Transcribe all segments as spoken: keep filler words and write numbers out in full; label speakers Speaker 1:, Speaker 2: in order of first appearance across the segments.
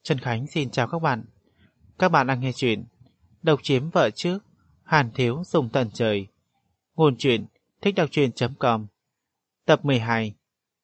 Speaker 1: Trần Khánh xin chào các bạn. Các bạn đang nghe chuyện Độc chiếm vợ trước, Hàn thiếu dùng tận trời. Nguồn truyện thích đọc truyện.com. Tập mười hai.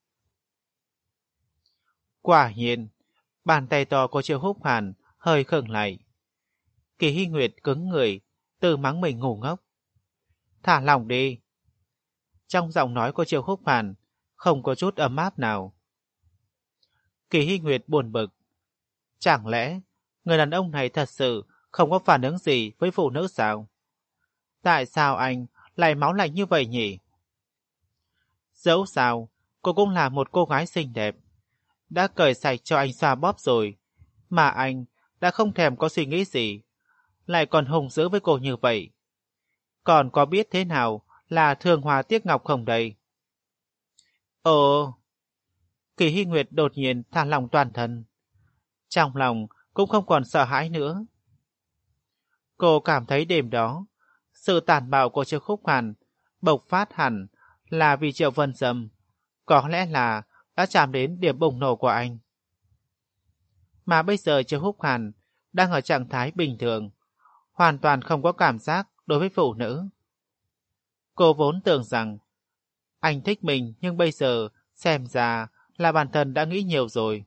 Speaker 1: Quả nhiên, bàn tay to của Triệu Húc Hàn hơi khựng lại. Kỳ Hy Nguyệt cứng người, tự mắng mình ngu ngốc. Thả lòng đi. Trong giọng nói của Triệu Húc Hàn không có chút ấm áp nào. Kỳ Hy Nguyệt buồn bực. Chẳng lẽ người đàn ông này thật sự không có phản ứng gì với phụ nữ sao? Tại sao anh lại máu lạnh như vậy nhỉ? Dẫu sao, cô cũng là một cô gái xinh đẹp. Đã cởi sạch cho anh xoa bóp rồi, mà anh đã không thèm có suy nghĩ gì, lại còn hùng dữ với cô như vậy. Còn có biết thế nào là thường hòa tiếc ngọc không đây? Ồ! Kỳ Hy Nguyệt đột nhiên thả lòng toàn thân. Trong lòng cũng không còn sợ hãi nữa. Cô cảm thấy đêm đó, sự tàn bạo của Triệu Khúc Hàn bộc phát hẳn là vì Triệu Vân Dâm, có lẽ là đã chạm đến điểm bùng nổ của anh. Mà bây giờ Triệu Khúc Hàn đang ở trạng thái bình thường, hoàn toàn không có cảm giác đối với phụ nữ. Cô vốn tưởng rằng anh thích mình, nhưng bây giờ xem ra là bản thân đã nghĩ nhiều rồi.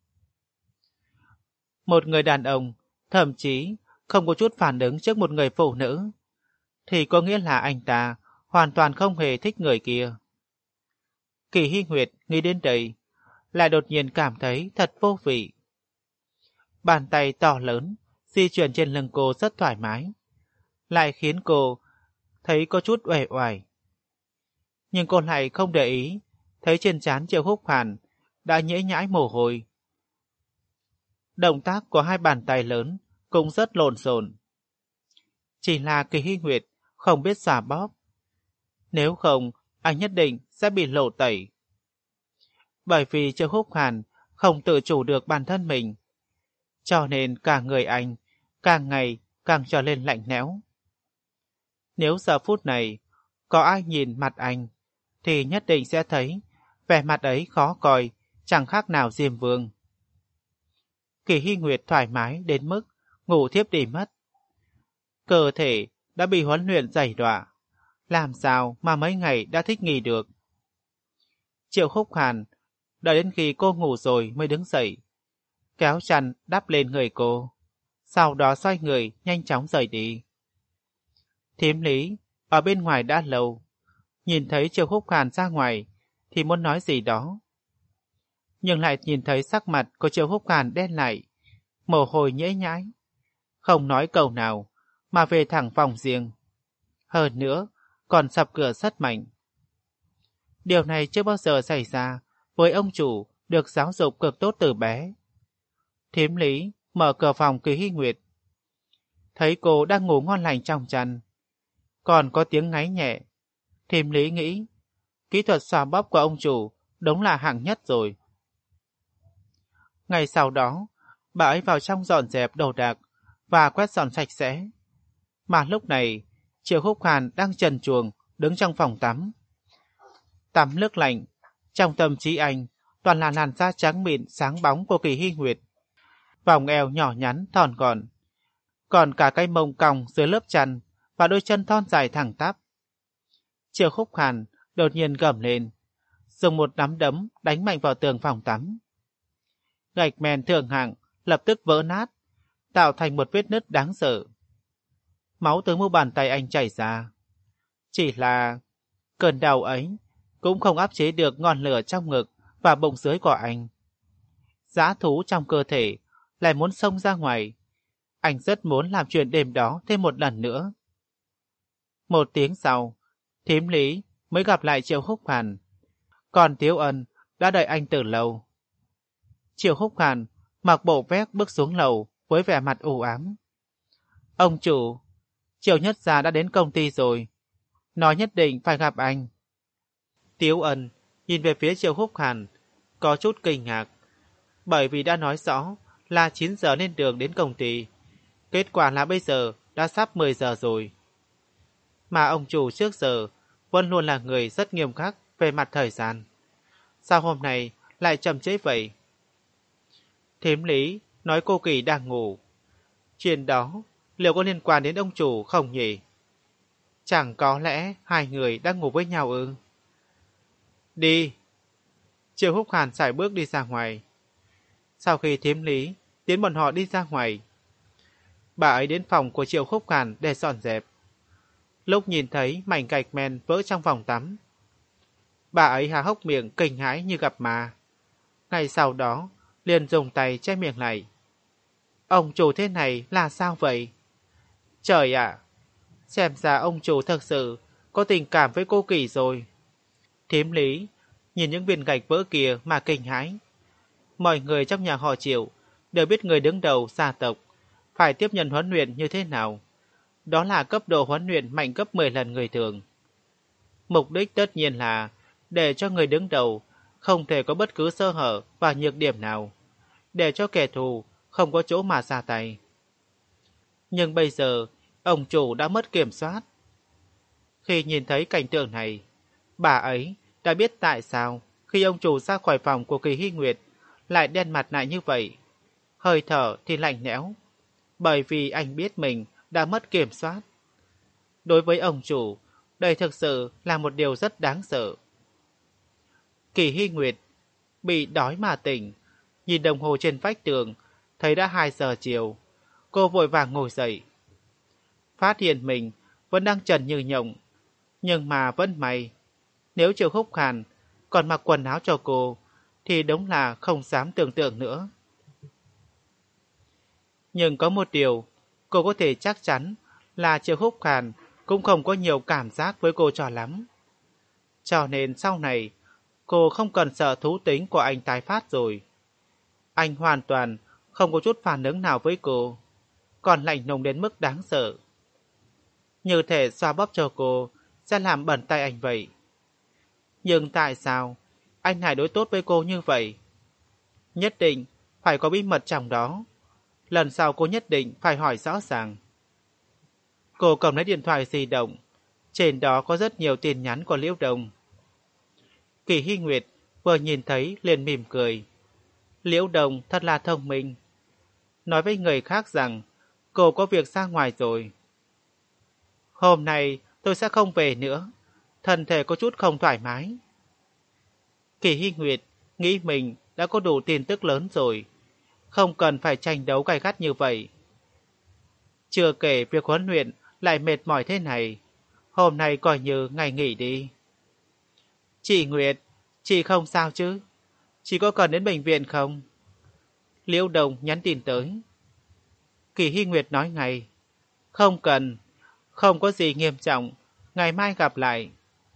Speaker 1: Một người đàn ông thậm chí không có chút phản ứng trước một người phụ nữ, thì có nghĩa là anh ta hoàn toàn không hề thích người kia. Kỳ Hy Nguyệt nghĩ đến đây, lại đột nhiên cảm thấy thật vô vị. Bàn tay to lớn di chuyển trên lưng cô rất thoải mái, lại khiến cô thấy có chút uể oải. Nhưng cô lại không để ý, thấy trên trán Triệu Húc Hàn đã nhễ nhãi mồ hôi. Động tác của hai bàn tay lớn cũng rất lộn xộn. Chỉ là Kỳ Hy Nguyệt không biết xả bóp. Nếu không, anh nhất định sẽ bị lộ tẩy. Bởi vì Triệu Húc Hàn không tự chủ được bản thân mình, cho nên cả người anh càng ngày càng trở lên lạnh lẽo. Nếu giờ phút này có ai nhìn mặt anh, thì nhất định sẽ thấy vẻ mặt ấy khó coi, chẳng khác nào Diêm Vương. Kỳ Hy Nguyệt thoải mái đến mức ngủ thiếp đi mất. Cơ thể đã bị huấn luyện dày đọa, làm sao mà mấy ngày đã thích nghỉ được. Triệu Khúc Hàn đợi đến khi cô ngủ rồi mới đứng dậy, kéo chăn đắp lên người cô, sau đó xoay người nhanh chóng rời đi. Thím Lý ở bên ngoài đã lâu, nhìn thấy Triệu Khúc Hàn ra ngoài thì muốn nói gì đó, nhưng lại nhìn thấy sắc mặt của Triệu Khúc Hàn đen lại, mồ hôi nhễ nhãi, không nói câu nào mà về thẳng phòng riêng. Hơn nữa còn sập cửa rất mạnh. Điều này chưa bao giờ xảy ra với ông chủ được giáo dục cực tốt từ bé. Thím Lý mở cửa phòng Kỳ Hy Nguyệt, thấy cô đang ngủ ngon lành trong chăn, còn có tiếng ngáy nhẹ. Thím Lý nghĩ kỹ thuật xoa bóp của ông chủ đúng là hạng nhất rồi. Ngày sau đó, bà ấy vào trong dọn dẹp đồ đạc và quét dọn sạch sẽ. Mà lúc này, Triệu Húc Hàn đang trần truồng đứng trong phòng tắm. Tắm nước lạnh, trong tâm trí anh toàn là làn da trắng mịn sáng bóng của Kỳ Hy Nguyệt, vòng eo nhỏ nhắn thon gọn, còn cả cái mông cong dưới lớp chăn và đôi chân thon dài thẳng tắp. Triệu Húc Hàn đột nhiên gầm lên, dùng một nắm đấm đánh mạnh vào tường phòng tắm. Gạch men thượng hạng lập tức vỡ nát, tạo thành một vết nứt đáng sợ. Máu từ mu bàn tay anh chảy ra. Chỉ là cơn đau ấy cũng không áp chế được ngọn lửa trong ngực và bụng dưới của anh. Dã thú trong cơ thể lại muốn xông ra ngoài. Anh rất muốn làm chuyện đêm đó thêm một lần nữa. Một tiếng sau, thím Lý mới gặp lại Triệu Húc Hàn. Còn Tiếu Ân đã đợi anh từ lâu. Triệu Húc Hàn mặc bộ vest bước xuống lầu với vẻ mặt u ám. Ông chủ, Triệu Nhất Gia đã đến công ty rồi, nói nhất định phải gặp anh. Tiếu Ân nhìn về phía Triệu Húc Hàn, có chút kinh ngạc, bởi vì đã nói rõ là chín giờ lên đường đến công ty, kết quả là bây giờ đã sắp mười giờ rồi. Mà ông chủ trước giờ vẫn luôn là người rất nghiêm khắc về mặt thời gian, sao hôm nay lại chậm trễ vậy? Thím Lý nói cô Kỳ đang ngủ. Chuyện đó liệu có liên quan đến ông chủ không nhỉ? Chẳng có lẽ hai người đang ngủ với nhau ư? Đi! Triệu Húc Hàn sải bước đi ra ngoài. Sau khi Thiếm Lý tiến bọn họ đi ra ngoài, bà ấy đến phòng của Triệu Húc Hàn để dọn dẹp. Lúc nhìn thấy mảnh gạch men vỡ trong phòng tắm, bà ấy há hốc miệng kinh hãi như gặp ma. Ngay sau đó, liền dùng tay che miệng lại. Ông chủ thế này là sao vậy? Trời ạ! Xem ra ông chủ thật sự có tình cảm với cô Kỳ rồi. Thiếm Lý nhìn những viên gạch vỡ kia mà kinh hãi. Mọi người trong nhà họ Triệu đều biết người đứng đầu gia tộc phải tiếp nhận huấn luyện như thế nào. Đó là cấp độ huấn luyện mạnh gấp mười lần người thường. Mục đích tất nhiên là để cho người đứng đầu không thể có bất cứ sơ hở và nhược điểm nào, để cho kẻ thù không có chỗ mà ra tay. Nhưng bây giờ, ông chủ đã mất kiểm soát. Khi nhìn thấy cảnh tượng này, bà ấy đã biết tại sao khi ông chủ ra khỏi phòng của Kỳ Hy Nguyệt lại đen mặt lại như vậy. Hơi thở thì lạnh lẽo, bởi vì anh biết mình đã mất kiểm soát. Đối với ông chủ, đây thực sự là một điều rất đáng sợ. Kỳ Hy Nguyệt bị đói mà tỉnh, nhìn đồng hồ trên vách tường, thấy đã hai giờ chiều. Cô vội vàng ngồi dậy. Phát hiện mình vẫn đang trần như nhộng, nhưng mà vẫn may. Nếu Triệu Húc Hàn còn mặc quần áo cho cô, thì đúng là không dám tưởng tượng nữa. Nhưng có một điều, cô có thể chắc chắn là Triệu Húc Hàn cũng không có nhiều cảm giác với cô cho lắm. Cho nên sau này, cô không cần sợ thú tính của anh tái phát rồi. Anh hoàn toàn không có chút phản ứng nào với cô, còn lạnh lùng đến mức đáng sợ. Như thể xoa bóp cho cô sẽ làm bẩn tay anh vậy. Nhưng tại sao anh lại đối tốt với cô như vậy? Nhất định phải có bí mật trong đó. Lần sau cô nhất định phải hỏi rõ ràng. Cô cầm lấy điện thoại di động. Trên đó có rất nhiều tin nhắn của Liễu Đồng. Kỳ Hy Nguyệt vừa nhìn thấy liền mỉm cười. Liễu Đồng thật là thông minh. Nói với người khác rằng cô có việc ra ngoài rồi. Hôm nay tôi sẽ không về nữa. Thân thể có chút không thoải mái. Kỳ Hy Nguyệt nghĩ mình đã có đủ tin tức lớn rồi. Không cần phải tranh đấu gay gắt như vậy. Chưa kể việc huấn luyện lại mệt mỏi thế này. Hôm nay coi như ngày nghỉ đi. Chị Nguyệt, chị không sao chứ? Chị có cần đến bệnh viện không? Liễu Đồng nhắn tin tới. Kỳ Hy Nguyệt nói ngay. Không cần, không có gì nghiêm trọng, ngày mai gặp lại.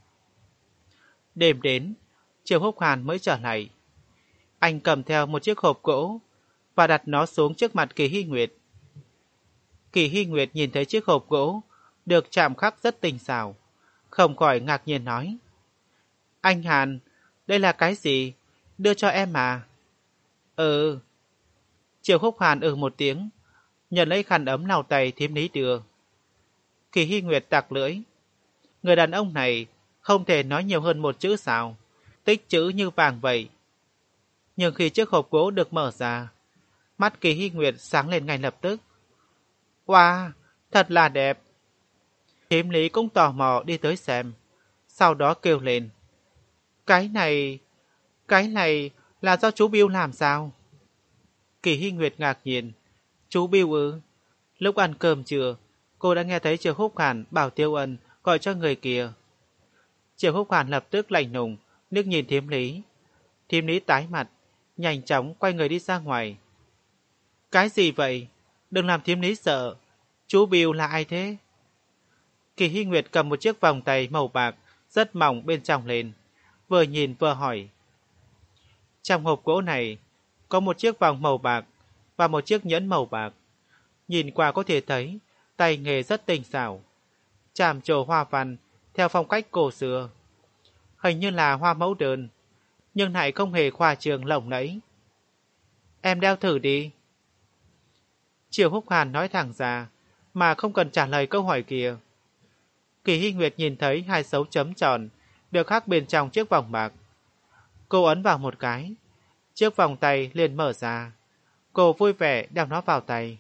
Speaker 1: Đêm đến, Triệu Húc Hàn mới trở lại. Anh cầm theo một chiếc hộp gỗ và đặt nó xuống trước mặt Kỳ Hy Nguyệt. Kỳ Hy Nguyệt nhìn thấy chiếc hộp gỗ được chạm khắc rất tinh xảo, không khỏi ngạc nhiên nói. Anh Hàn, đây là cái gì? Đưa cho em mà. Ừ. Triệu Húc Hàn ừ một tiếng, nhận lấy khăn ấm lau tay Thiếm Lý đưa. Kỳ Hy Nguyệt tặc lưỡi. Người đàn ông này không thể nói nhiều hơn một chữ sao, tích chữ như vàng vậy. Nhưng khi chiếc hộp gỗ được mở ra, mắt Kỳ Hy Nguyệt sáng lên ngay lập tức. Wow, thật là đẹp. Thiếm Lý cũng tò mò đi tới xem, sau đó kêu lên. Cái này, cái này là do chú Bill làm sao? Kỳ Hy Nguyệt ngạc nhiên. Chú Bill ư? Lúc ăn cơm trưa, cô đã nghe thấy Triệu Húc Hàn bảo Tiêu Ân gọi cho người kia. Triệu Húc Hàn lập tức lạnh lùng, liếc nhìn Thiếm Lý. Thiếm Lý tái mặt, nhanh chóng quay người đi ra ngoài. Cái gì vậy? Đừng làm Thiếm Lý sợ. Chú Bill là ai thế? Kỳ Hy Nguyệt cầm một chiếc vòng tay màu bạc rất mỏng bên trong lên, vừa nhìn vừa hỏi. Trong hộp gỗ này có một chiếc vòng màu bạc và một chiếc nhẫn màu bạc. Nhìn qua có thể thấy tay nghề rất tinh xảo, chạm trổ hoa văn theo phong cách cổ xưa. Hình như là hoa mẫu đơn, nhưng lại không hề khoa trương lộng lẫy. Em đeo thử đi. Triệu Húc Hàn nói thẳng ra, mà không cần trả lời câu hỏi kia. Kỳ Hy Nguyệt nhìn thấy hai dấu chấm tròn được khắc bên trong chiếc vòng bạc. Cô ấn vào một cái, chiếc vòng tay liền mở ra. Cô vui vẻ đeo nó vào tay.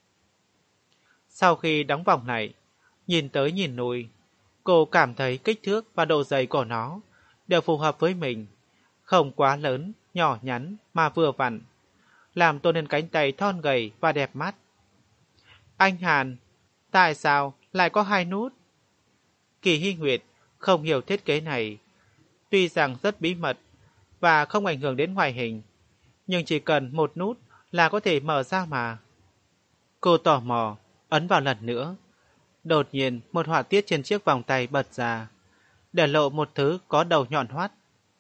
Speaker 1: Sau khi đóng vòng này, nhìn tới nhìn lui, cô cảm thấy kích thước và độ dày của nó đều phù hợp với mình, không quá lớn, nhỏ nhắn mà vừa vặn, làm tôn lên cánh tay thon gầy và đẹp mắt. Anh Hàn, tại sao lại có hai nút? Kỳ Hy Nguyệt không hiểu thiết kế này, tuy rằng rất bí mật và không ảnh hưởng đến ngoại hình, nhưng chỉ cần một nút là có thể mở ra mà. Cô tò mò, ấn vào lần nữa. Đột nhiên một họa tiết trên chiếc vòng tay bật ra, để lộ một thứ có đầu nhọn hoắt.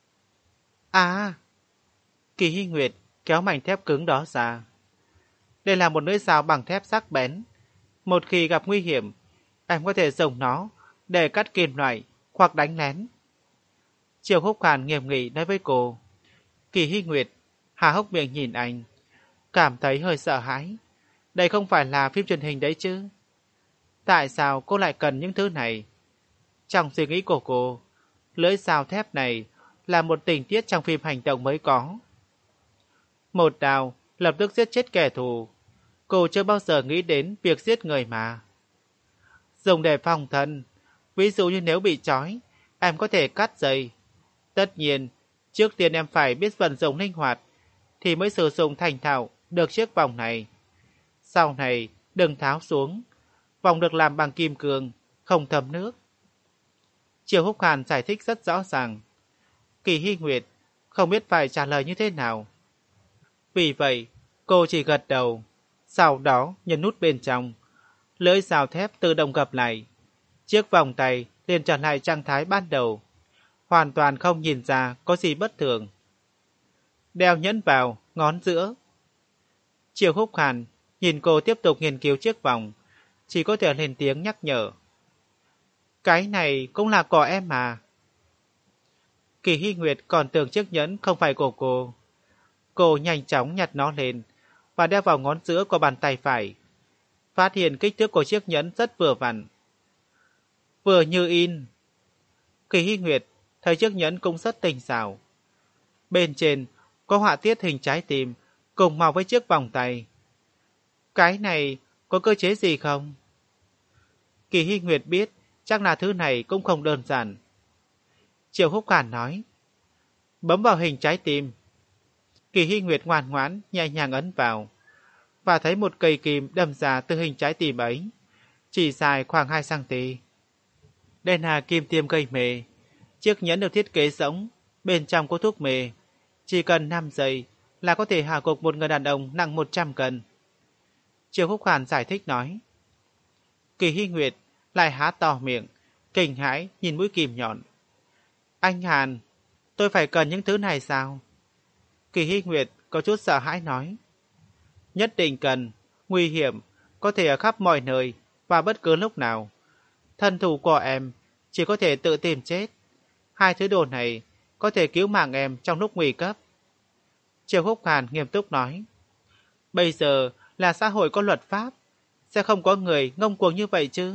Speaker 1: À! Kỳ Hy Nguyệt kéo mảnh thép cứng đó ra. Đây là một lưỡi dao bằng thép sắc bén. Một khi gặp nguy hiểm, em có thể dùng nó để cắt kim loại hoặc đánh lén. Triều Húc Hàn nghiêm nghị nói với cô. Kỳ Hy Nguyệt há hốc miệng nhìn anh, cảm thấy hơi sợ hãi. Đây không phải là phim truyền hình đấy chứ. Tại sao cô lại cần những thứ này? Trong suy nghĩ của cô, lưỡi dao thép này là một tình tiết trong phim hành động mới có. Một đao lập tức giết chết kẻ thù. Cô chưa bao giờ nghĩ đến việc giết người mà. Dùng để phòng thân. Ví dụ như nếu bị trói, em có thể cắt dây. Tất nhiên, trước tiên em phải biết vận dụng linh hoạt, thì mới sử dụng thành thạo được chiếc vòng này. Sau này, đừng tháo xuống. Vòng được làm bằng kim cương, không thấm nước. Triều Húc Hàn giải thích rất rõ ràng. Kỳ Hy Nguyệt không biết phải trả lời như thế nào. Vì vậy, cô chỉ gật đầu, sau đó nhấn nút bên trong. Lưỡi dao thép tự động gập lại. Chiếc vòng tay liền trở lại trạng thái ban đầu, hoàn toàn không nhìn ra có gì bất thường. Đeo nhẫn vào ngón giữa. Triều Húc Hàn nhìn cô tiếp tục nghiên cứu chiếc vòng, chỉ có thể lên tiếng nhắc nhở. Cái này cũng là của em mà. Kỳ Hy Nguyệt còn tưởng chiếc nhẫn không phải của cô. Cô nhanh chóng nhặt nó lên và đeo vào ngón giữa của bàn tay phải. Phát hiện kích thước của chiếc nhẫn rất vừa vặn. Vừa như in. Kỳ Hy Nguyệt thấy chiếc nhẫn cũng rất tinh xảo. Bên trên có họa tiết hình trái tim cùng màu với chiếc vòng tay. Cái này có cơ chế gì không? Kỳ Hy Nguyệt biết chắc là thứ này cũng không đơn giản. Triều Húc Hàn nói. Bấm vào hình trái tim. Kỳ Hy Nguyệt ngoan ngoãn nhẹ nhàng ấn vào, và thấy một cây kim đâm ra từ hình trái tim ấy, chỉ dài khoảng hai xăng-ti-mét. Đây là kim tiêm gây mê. Chiếc nhẫn được thiết kế rỗng, bên trong có thuốc mê. Chỉ cần năm giây là có thể hạ gục một người đàn ông nặng một trăm cân. Triều Húc Hàn giải thích nói. Kỳ Hy Nguyệt lại há to miệng, kinh hãi nhìn mũi kim nhọn. Anh Hàn, tôi phải cần những thứ này sao? Kỳ Hy Nguyệt có chút sợ hãi nói. Nhất định cần, nguy hiểm, có thể ở khắp mọi nơi và bất cứ lúc nào. Thân thủ của em chỉ có thể tự tìm chết. Hai thứ đồ này có thể cứu mạng em trong lúc nguy cấp. Triều Húc Hàn nghiêm túc nói. Bây giờ là xã hội có luật pháp, sẽ không có người ngông cuồng như vậy chứ?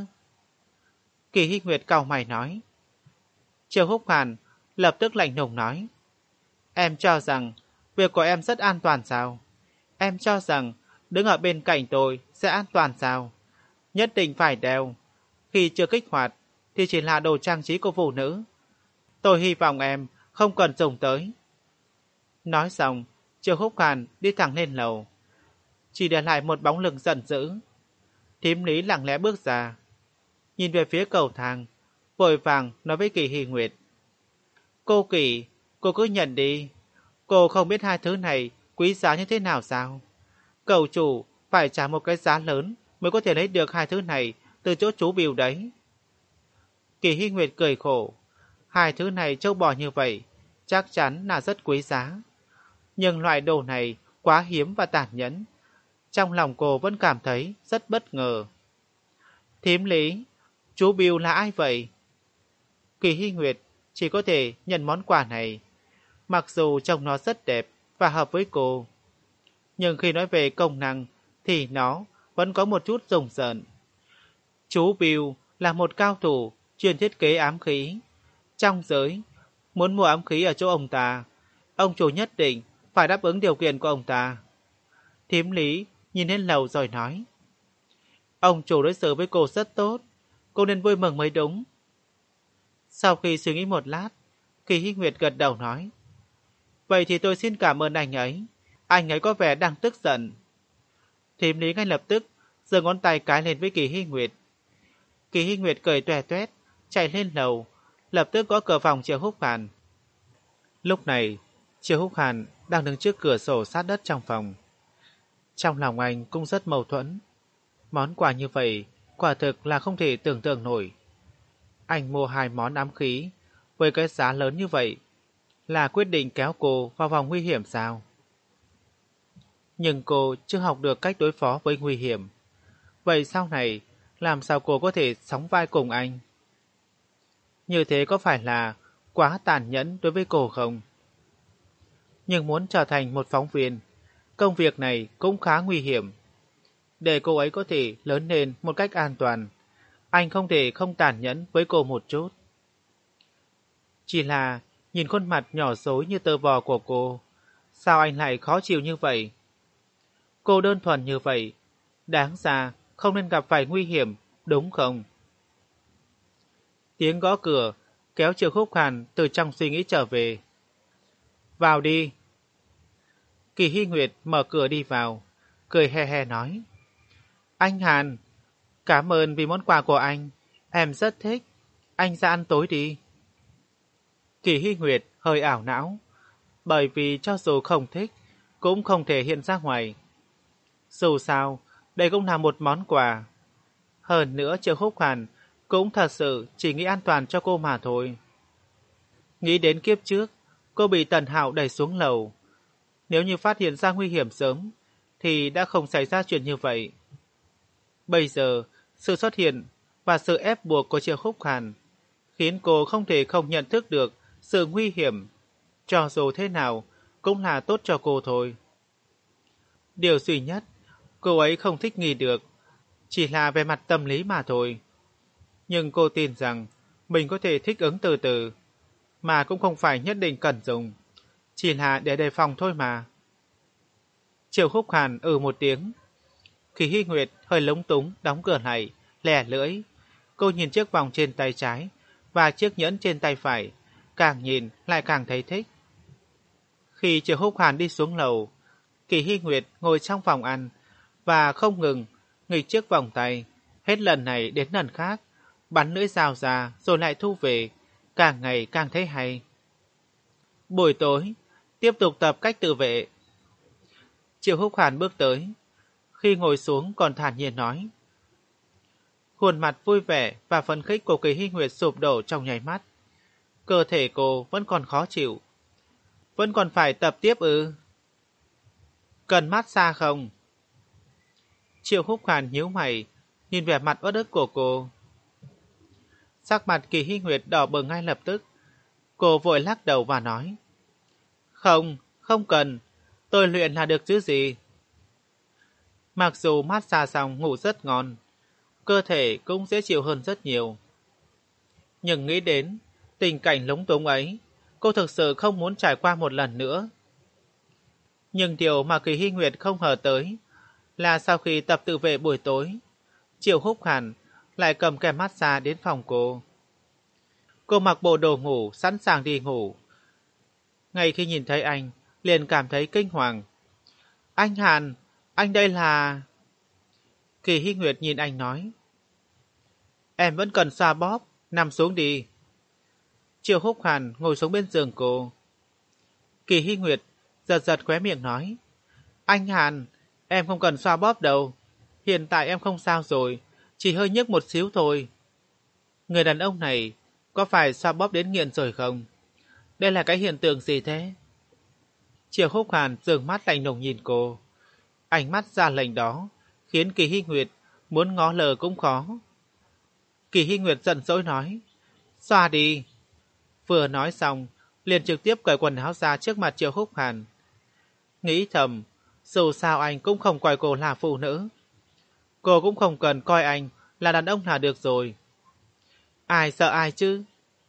Speaker 1: Kỳ Hy Nguyệt cau mày nói. Triều Húc Hàn lập tức lạnh lùng nói. Em cho rằng việc của em rất an toàn sao? Em cho rằng đứng ở bên cạnh tôi sẽ an toàn sao? Nhất định phải đeo. Khi chưa kích hoạt thì chỉ là đồ trang trí của phụ nữ. Tôi hy vọng em không cần dùng tới. Nói xong, Triều Húc Hàn đi thẳng lên lầu, chỉ để lại một bóng lưng giận dữ. Thím Lý lặng lẽ bước ra, nhìn về phía cầu thang, vội vàng nói với Kỳ Hy Nguyệt. Cô Kỳ, cô cứ nhận đi. Cô không biết hai thứ này quý giá như thế nào sao? Cậu chủ phải trả một cái giá lớn mới có thể lấy được hai thứ này từ chỗ chú Bìu đấy. Kỳ Hy Nguyệt cười khổ. Hai thứ này trâu bò như vậy, chắc chắn là rất quý giá. Nhưng loại đồ này quá hiếm và tàn nhẫn. Trong lòng cô vẫn cảm thấy rất bất ngờ. Thím Lý, chú Bìu là ai vậy? Kỳ Hy Nguyệt chỉ có thể nhận món quà này. Mặc dù trông nó rất đẹp và hợp với cô, nhưng khi nói về công năng thì nó vẫn có một chút rùng rợn. Chú Bìu là một cao thủ chuyên thiết kế ám khí. Trong giới, muốn mua ám khí ở chỗ ông ta, ông chủ nhất định phải đáp ứng điều kiện của ông ta. Thím Lý nhìn lên lầu rồi nói. Ông chủ đối xử với cô rất tốt, cô nên vui mừng mới đúng. Sau khi suy nghĩ một lát, Kỳ Hy Nguyệt gật đầu nói. Vậy thì tôi xin cảm ơn anh ấy. Anh ấy có vẻ đang tức giận. Thím Lý ngay lập tức giơ ngón tay cái lên với Kỳ Hy Nguyệt. Kỳ Hy Nguyệt cười toe toét, chạy lên lầu, lập tức có cửa phòng Triệu Húc Hàn. Lúc này, Triệu Húc Hàn đang đứng trước cửa sổ sát đất trong phòng. Trong lòng anh cũng rất mâu thuẫn. Món quà như vậy quả thực là không thể tưởng tượng nổi. Anh mua hai món ám khí với cái giá lớn như vậy, là quyết định kéo cô vào vòng nguy hiểm sao? Nhưng cô chưa học được cách đối phó với nguy hiểm. Vậy sau này, làm sao cô có thể sóng vai cùng anh? Như thế có phải là quá tàn nhẫn đối với cô không? Nhưng muốn trở thành một phóng viên, công việc này cũng khá nguy hiểm. Để cô ấy có thể lớn lên một cách an toàn, anh không thể không tàn nhẫn với cô một chút. Chỉ là nhìn khuôn mặt nhỏ xối như tơ vò của cô, sao anh lại khó chịu như vậy? Cô đơn thuần như vậy, đáng ra không nên gặp phải nguy hiểm, đúng không? Tiếng gõ cửa kéo Triệu Húc Hàn từ trong suy nghĩ trở về. Vào đi. Kỳ Hy Nguyệt mở cửa đi vào, cười he he nói. Anh Hàn, cảm ơn vì món quà của anh, em rất thích. Anh ra ăn tối đi. Kỳ Hy Nguyệt hơi ảo não, bởi vì cho dù không thích, cũng không thể hiện ra ngoài. Dù sao, đây cũng là một món quà. Hơn nữa Triệu Húc Hàn cũng thật sự chỉ nghĩ an toàn cho cô mà thôi. Nghĩ đến kiếp trước, cô bị Tần Hạo đẩy xuống lầu. Nếu như phát hiện ra nguy hiểm sớm, thì đã không xảy ra chuyện như vậy. Bây giờ, sự xuất hiện và sự ép buộc của Triệu Húc Hàn khiến cô không thể không nhận thức được sự nguy hiểm. Cho dù thế nào, cũng là tốt cho cô thôi. Điều duy nhất, cô ấy không thích nghi được, chỉ là về mặt tâm lý mà thôi. Nhưng cô tin rằng mình có thể thích ứng từ từ, mà cũng không phải nhất định cần dùng, chỉ là để đề phòng thôi mà. Triệu Húc Hàn ừ một tiếng. Khi Hy Nguyệt hơi lúng túng đóng cửa lại, lẻ lưỡi. Cô nhìn chiếc vòng trên tay trái và chiếc nhẫn trên tay phải, càng nhìn lại càng thấy thích. Khi Triệu Húc Hàn đi xuống lầu, Kỳ Hy Nguyệt ngồi trong phòng ăn và không ngừng nghịch chiếc vòng tay, hết lần này đến lần khác, bắn lưỡi dao ra rồi lại thu về, càng ngày càng thấy hay. Buổi tối, tiếp tục tập cách tự vệ. Triệu Húc Hàn bước tới, khi ngồi xuống còn thản nhiên nói. Khuôn mặt vui vẻ và phấn khích của Kỳ Hy Nguyệt sụp đổ trong nháy mắt. Cơ thể cô vẫn còn khó chịu. Vẫn còn phải tập tiếp ư? Cần massage không? Triệu Húc Hàn nhíu mày, nhìn vẻ mặt uất ức của cô. Sắc mặt Kỳ Hy Nguyệt đỏ bừng ngay lập tức. Cô vội lắc đầu và nói. Không, không cần. Tôi luyện là được chứ gì. Mặc dù massage xong ngủ rất ngon, cơ thể cũng dễ chịu hơn rất nhiều. Nhưng nghĩ đến tình cảnh lúng túng ấy, cô thực sự không muốn trải qua một lần nữa. Nhưng điều mà Kỳ Hy Nguyệt không ngờ tới là sau khi tập tự vệ buổi tối, Triệu Húc Hàn lại cầm kem massage đến phòng cô. Cô mặc bộ đồ ngủ sẵn sàng đi ngủ. Ngay khi nhìn thấy anh, liền cảm thấy kinh hoàng. Anh Hàn, anh đây là... Kỳ Hy Nguyệt nhìn anh nói. Em vẫn cần xoa bóp, nằm xuống đi. Triệu Húc Hàn ngồi xuống bên giường cô. Kỳ Hy Nguyệt giật giật khóe miệng nói. Anh Hàn, em không cần xoa bóp đâu. Hiện tại em không sao rồi, chỉ hơi nhức một xíu thôi. Người đàn ông này có phải xoa bóp đến nghiện rồi không? Đây là cái hiện tượng gì thế? Triệu Húc Hàn dường mắt lạnh lùng nhìn cô. Ánh mắt ra lệnh đó khiến Kỳ Hy Nguyệt muốn ngó lờ cũng khó. Kỳ Hy Nguyệt giận dỗi nói. Xoa đi. Vừa nói xong, liền trực tiếp cởi quần áo ra trước mặt Triệu Húc Hàn. Nghĩ thầm, dù sao anh cũng không coi cô là phụ nữ. Cô cũng không cần coi anh là đàn ông là được rồi. Ai sợ ai chứ?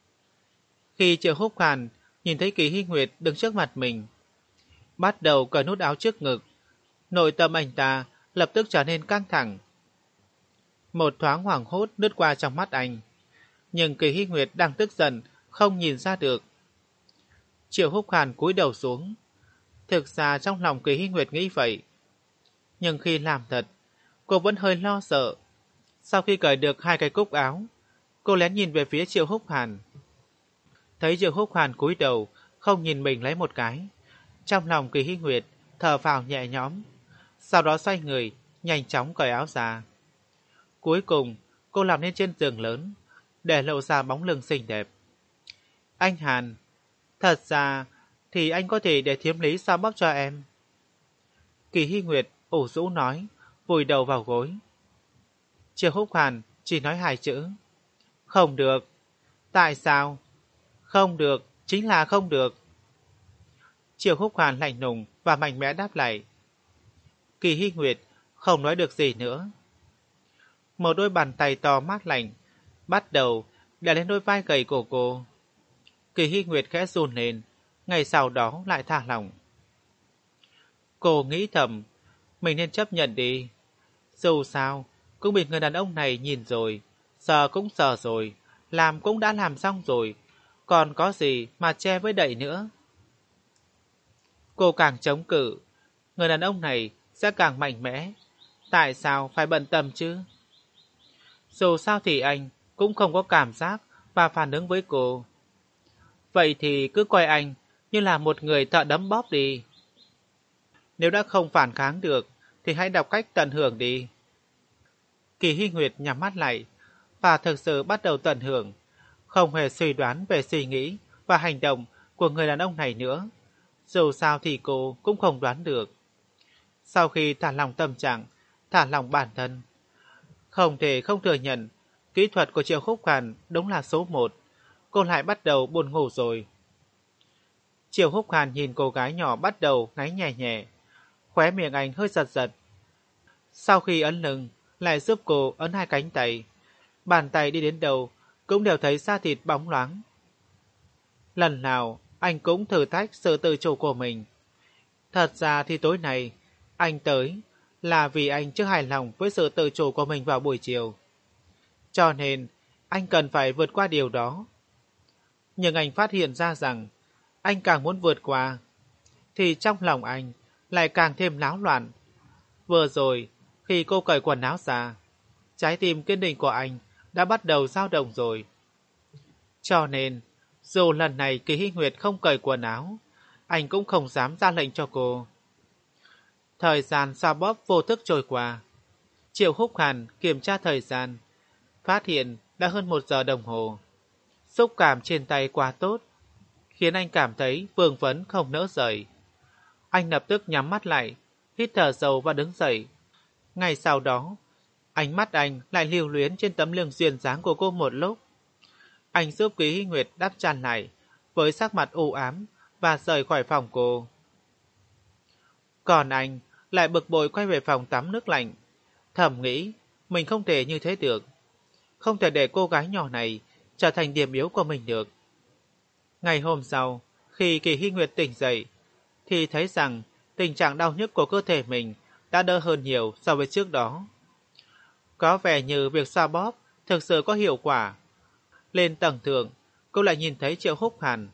Speaker 1: Khi Triệu Húc Hàn nhìn thấy Kỳ Hy Nguyệt đứng trước mặt mình, bắt đầu cởi nút áo trước ngực, Nội tâm anh ta lập tức trở nên căng thẳng. Một thoáng hoảng hốt lướt qua trong mắt anh. Nhưng Kỳ Hy Nguyệt đang tức giận, không nhìn ra được. Triệu Húc Hàn cúi đầu xuống. Thực ra trong lòng Kỳ Hy Nguyệt nghĩ vậy. Nhưng khi làm thật, cô vẫn hơi lo sợ. Sau khi cởi được hai cái cúc áo, cô lén nhìn về phía Triệu Húc Hàn. Thấy Triệu Húc Hàn cúi đầu, không nhìn mình lấy một cái. Trong lòng Kỳ Hy Nguyệt thở phào nhẹ nhõm. Sau đó xoay người, nhanh chóng cởi áo ra. Cuối cùng, cô làm lên trên giường lớn, để lộ ra bóng lưng xinh đẹp. Anh Hàn, thật ra thì anh có thể để thiếm lý xoa bóp cho em. Kỳ Hy Nguyệt ủ rũ nói, vùi đầu vào gối. Triệu Húc Hàn chỉ nói hai chữ. Không được. Tại sao? Không được, chính là không được. Triệu Húc Hàn lạnh lùng và mạnh mẽ đáp lại. Kỳ Hy Nguyệt không nói được gì nữa. Một đôi bàn tay to mát lạnh bắt đầu đè lên đôi vai gầy của cô. Kỳ Hy Nguyệt khẽ run lên, ngày sau đó lại thả lỏng. Cô nghĩ thầm, mình nên chấp nhận đi. Dù sao, cũng bị người đàn ông này nhìn rồi, sợ cũng sợ rồi, làm cũng đã làm xong rồi, còn có gì mà che với đậy nữa. Cô càng chống cự, người đàn ông này sẽ càng mạnh mẽ. Tại sao phải bận tâm chứ? Dù sao thì anh cũng không có cảm giác và phản ứng với cô. Vậy thì cứ coi anh như là một người thợ đấm bóp đi. Nếu đã không phản kháng được, thì hãy đọc cách tận hưởng đi. Kỳ Hy Nguyệt nhắm mắt lại, và thực sự bắt đầu tận hưởng, không hề suy đoán về suy nghĩ và hành động của người đàn ông này nữa. Dù sao thì cô cũng không đoán được. Sau khi thả lòng tâm trạng, thả lòng bản thân, không thể không thừa nhận, kỹ thuật của Triệu Húc Hàn đúng là số một. Cô lại bắt đầu buồn ngủ rồi. Triệu Húc Hàn nhìn cô gái nhỏ bắt đầu ngáy nhẹ nhẹ, khóe miệng anh hơi giật giật. Sau khi ấn lưng, lại giúp cô ấn hai cánh tay. Bàn tay đi đến đầu cũng đều thấy da thịt bóng loáng. Lần nào anh cũng thử thách sự tự chủ của mình. Thật ra thì tối nay anh tới là vì anh chưa hài lòng với sự tự chủ của mình vào buổi chiều. Cho nên anh cần phải vượt qua điều đó. Nhưng anh phát hiện ra rằng anh càng muốn vượt qua thì trong lòng anh lại càng thêm náo loạn. Vừa rồi khi cô cởi quần áo ra, trái tim kiên định của anh đã bắt đầu dao động rồi. Cho nên dù lần này Kỳ Hy Nguyệt không cởi quần áo, anh cũng không dám ra lệnh cho cô. Thời gian xoa bóp vô thức trôi qua. Triệu Húc Hàn kiểm tra thời gian, phát hiện đã hơn một giờ đồng hồ. Xúc cảm trên tay quá tốt, khiến anh cảm thấy vương vấn không nỡ rời. Anh lập tức nhắm mắt lại, hít thở sâu và đứng dậy. Ngay sau đó, ánh mắt anh lại lưu luyến trên tấm lưng duyên dáng của cô một lúc. Anh giúp Kỳ Hy Nguyệt đắp chăn lại, với sắc mặt u ám và rời khỏi phòng cô. Còn anh lại bực bội quay về phòng tắm nước lạnh, thầm nghĩ mình không thể như thế được. Không thể để cô gái nhỏ này trở thành điểm yếu của mình được. Ngày hôm sau, khi Kỳ Hy Nguyệt tỉnh dậy, thì thấy rằng tình trạng đau nhức của cơ thể mình đã đỡ hơn nhiều so với trước đó. Có vẻ như việc xoa bóp thực sự có hiệu quả. Lên tầng thượng, cô lại nhìn thấy Triệu Húc Hàn.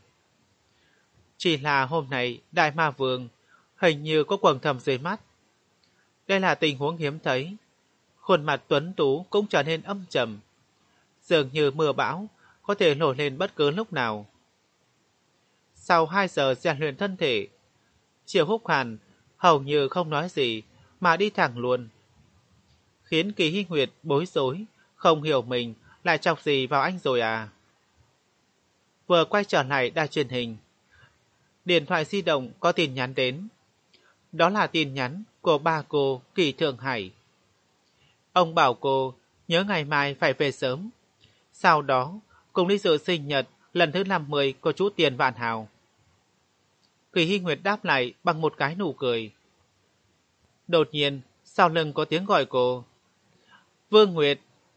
Speaker 1: Chỉ là hôm nay Đại Ma Vương hình như có quầng thâm dưới mắt. Đây là tình huống hiếm thấy. Khuôn mặt tuấn tú cũng trở nên âm trầm, dường như mưa bão có thể nổi lên bất cứ lúc nào. Sau hai giờ rèn luyện thân thể, Triệu Húc Hàn hầu như không nói gì mà đi thẳng luôn, khiến Kỳ Hy Nguyệt bối rối, không hiểu mình lại chọc gì vào anh rồi à. Vừa quay trở lại đài truyền hình, điện thoại di động có tin nhắn đến. Đó là tin nhắn của ba cô Kỳ Thượng Hải. Ông bảo cô nhớ ngày mai phải về sớm, sau đó cùng đi dự sinh nhật lần thứ năm mươi của chú Tiền Vạn Hào. Kỳ Hy Nguyệt đáp lại bằng một cái nụ cười. Đột nhiên, sau lưng có tiếng gọi cô. Vương Nguyệt.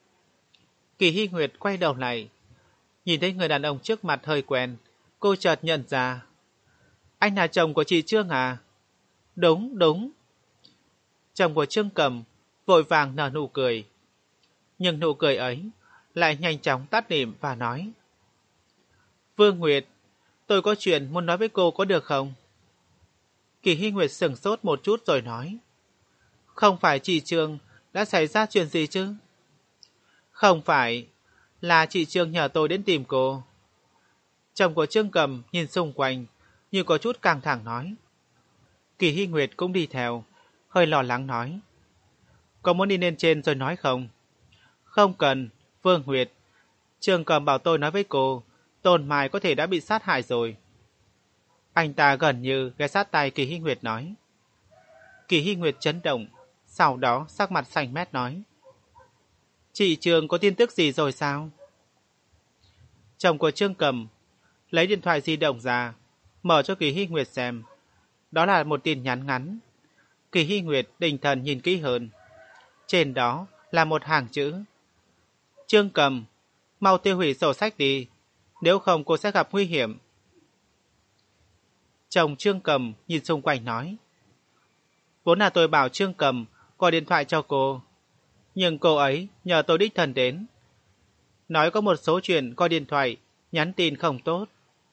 Speaker 1: Kỳ Hy Nguyệt quay đầu lại, nhìn thấy người đàn ông trước mặt hơi quen, cô chợt nhận ra. Anh là chồng của chị Trương à? Đúng, đúng. Chồng của Trương Cầm vội vàng nở nụ cười. Nhưng nụ cười ấy lại nhanh chóng tắt lịm và nói: Vương Nguyệt, tôi có chuyện muốn nói với cô có được không? Kỳ Hy Nguyệt sửng sốt một chút rồi nói: Không phải chị Trương đã xảy ra chuyện gì chứ? Không phải, là chị Trương nhờ tôi đến tìm cô. Chồng của Trương Cầm nhìn xung quanh như có chút căng thẳng nói. Kỳ Hy Nguyệt cũng đi theo, hơi lo lắng nói: Có muốn đi lên trên rồi nói không? Không cần, Vương Nguyệt. Trương Cầm bảo tôi nói với cô, Tôn Mai có thể đã bị sát hại rồi. Anh ta gần như ghé sát tay Kỳ Hy Nguyệt nói. Kỳ Hy Nguyệt chấn động, sau đó sắc mặt xanh mét nói: Chị Trương có tin tức gì rồi sao? Chồng của Trương Cầm lấy điện thoại di động ra, mở cho Kỳ Hy Nguyệt xem. Đó là một tin nhắn ngắn. Kỳ Hy Nguyệt định thần nhìn kỹ hơn. Trên đó là một hàng chữ: Trương Cầm, mau tiêu hủy sổ sách đi, nếu không cô sẽ gặp nguy hiểm. Chồng Trương Cầm nhìn xung quanh nói: Vốn là tôi bảo Trương Cầm gọi điện thoại cho cô, nhưng cô ấy nhờ tôi đích thân đến, nói có một số chuyện gọi điện thoại, nhắn tin không tốt.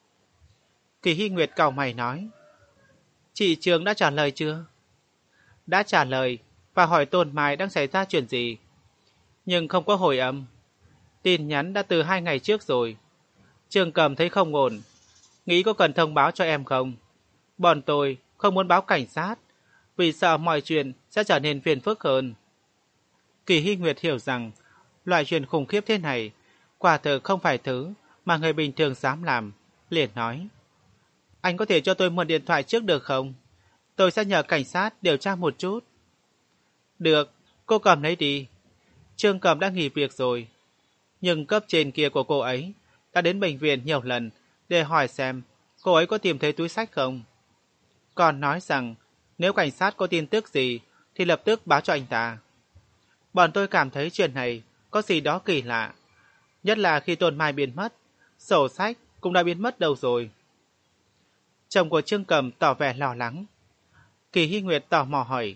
Speaker 1: Kỳ Hy Nguyệt cau mày nói: Chị Trương đã trả lời chưa? Đã trả lời và hỏi Tôn Mai đang xảy ra chuyện gì, nhưng không có hồi âm. Tin nhắn đã từ hai ngày trước rồi. Trương Cầm thấy không ổn, nghĩ có cần thông báo cho em không? Bọn tôi không muốn báo cảnh sát, vì sợ mọi chuyện sẽ trở nên phiền phức hơn. Kỳ Hy Nguyệt hiểu rằng loại chuyện khủng khiếp thế này quả thực không phải thứ mà người bình thường dám làm, liền nói: Anh có thể cho tôi mượn điện thoại trước được không? Tôi sẽ nhờ cảnh sát điều tra một chút. Được, cô cầm lấy đi. Trương Cầm đã nghỉ việc rồi, nhưng cấp trên kia của cô ấy đã đến bệnh viện nhiều lần để hỏi xem cô ấy có tìm thấy túi xách không. Còn nói rằng nếu cảnh sát có tin tức gì thì lập tức báo cho anh ta. Bọn tôi cảm thấy chuyện này có gì đó kỳ lạ, nhất là khi Tôn Mai biến mất, sổ sách cũng đã biến mất đâu rồi. Chồng của Trương Cầm tỏ vẻ lo lắng. Kỳ Hy Nguyệt tò mò hỏi: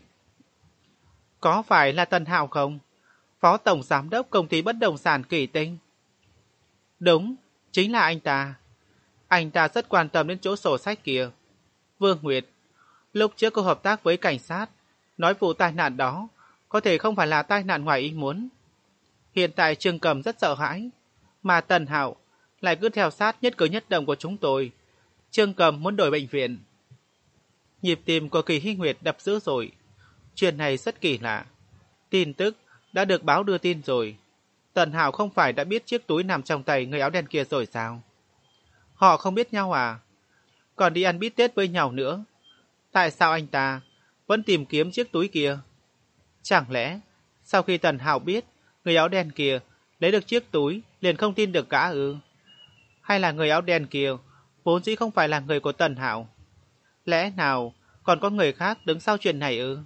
Speaker 1: Có phải là Tần Hạo không? Phó Tổng Giám đốc Công ty Bất động sản Kỳ Tinh. Đúng, chính là anh ta. Anh ta rất quan tâm đến chỗ sổ sách kia. Vương Nguyệt, lúc trước cô hợp tác với cảnh sát, nói vụ tai nạn đó có thể không phải là tai nạn ngoài ý muốn. Hiện tại Trương Cầm rất sợ hãi, mà Tần Hạo lại cứ theo sát nhất cử nhất động của chúng tôi. Trương Cầm muốn đổi bệnh viện. Nhịp tim của Kỳ Hy Nguyệt đập dữ dội. Chuyện này rất kỳ lạ. Tin tức đã được báo đưa tin rồi. Tần Hạo không phải đã biết chiếc túi nằm trong tay người áo đen kia rồi sao? Họ không biết nhau à? Còn đi ăn bít tết với nhau nữa. Tại sao anh ta vẫn tìm kiếm chiếc túi kia? Chẳng lẽ sau khi Tần Hạo biết người áo đen kia lấy được chiếc túi liền không tin được gã ư? Hay là người áo đen kia vốn dĩ không phải là người của Tần Hạo? Lẽ nào còn có người khác đứng sau chuyện này ư?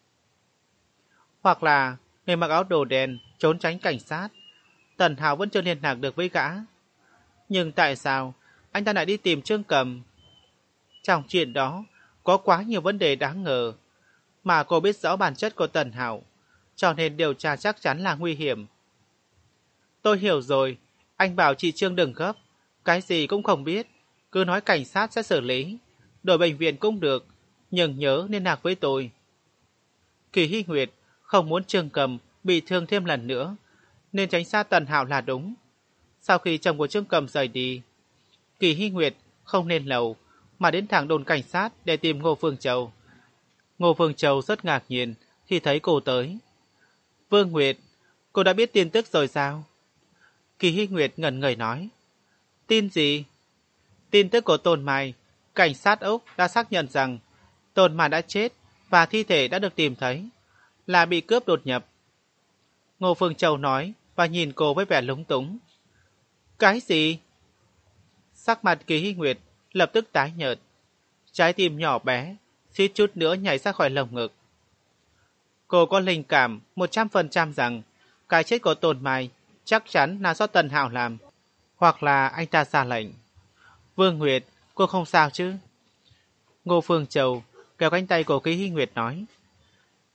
Speaker 1: Hoặc là người mặc áo đồ đen trốn tránh cảnh sát, Tần Hạo vẫn chưa liên lạc được với gã. Nhưng tại sao anh ta lại đi tìm Trương Cầm? Trong chuyện đó có quá nhiều vấn đề đáng ngờ, mà cô biết rõ bản chất của Tần Hạo, cho nên điều tra chắc chắn là nguy hiểm. Tôi hiểu rồi, anh bảo chị Trương đừng gấp, cái gì cũng không biết, cứ nói cảnh sát sẽ xử lý, đổi bệnh viện cũng được, nhưng nhớ liên lạc với tôi. Kỳ Hy Nguyệt không muốn Trương Cầm bị thương thêm lần nữa, nên tránh xa Tần Hạo là đúng. Sau khi chồng của Trương Cầm rời đi, Kỳ Hy Nguyệt không nên lầu mà đến thẳng đồn cảnh sát để tìm Ngô Phương Châu. Ngô Phương Châu rất ngạc nhiên khi thấy cô tới. Vương Nguyệt, cô đã biết tin tức rồi sao? Kỳ Hy Nguyệt ngẩn người nói. Tin gì? Tin tức của Tôn Mai. Cảnh sát Úc đã xác nhận rằng Tôn Mai đã chết và thi thể đã được tìm thấy, là bị cướp đột nhập. Ngô Phương Châu nói và nhìn cô với vẻ lúng túng. Cái gì? Sắc mặt Kỳ Hy Nguyệt lập tức tái nhợt, trái tim nhỏ bé suýt chút nữa nhảy ra khỏi lồng ngực. Cô có linh cảm một trăm phần trăm rằng cái chết của Tôn Mai chắc chắn là do Tần Hạo làm, hoặc là anh ta ra lệnh. Vương Nguyệt, cô không sao chứ? Ngô Phương Châu kéo cánh tay của Kỳ Hy Nguyệt nói.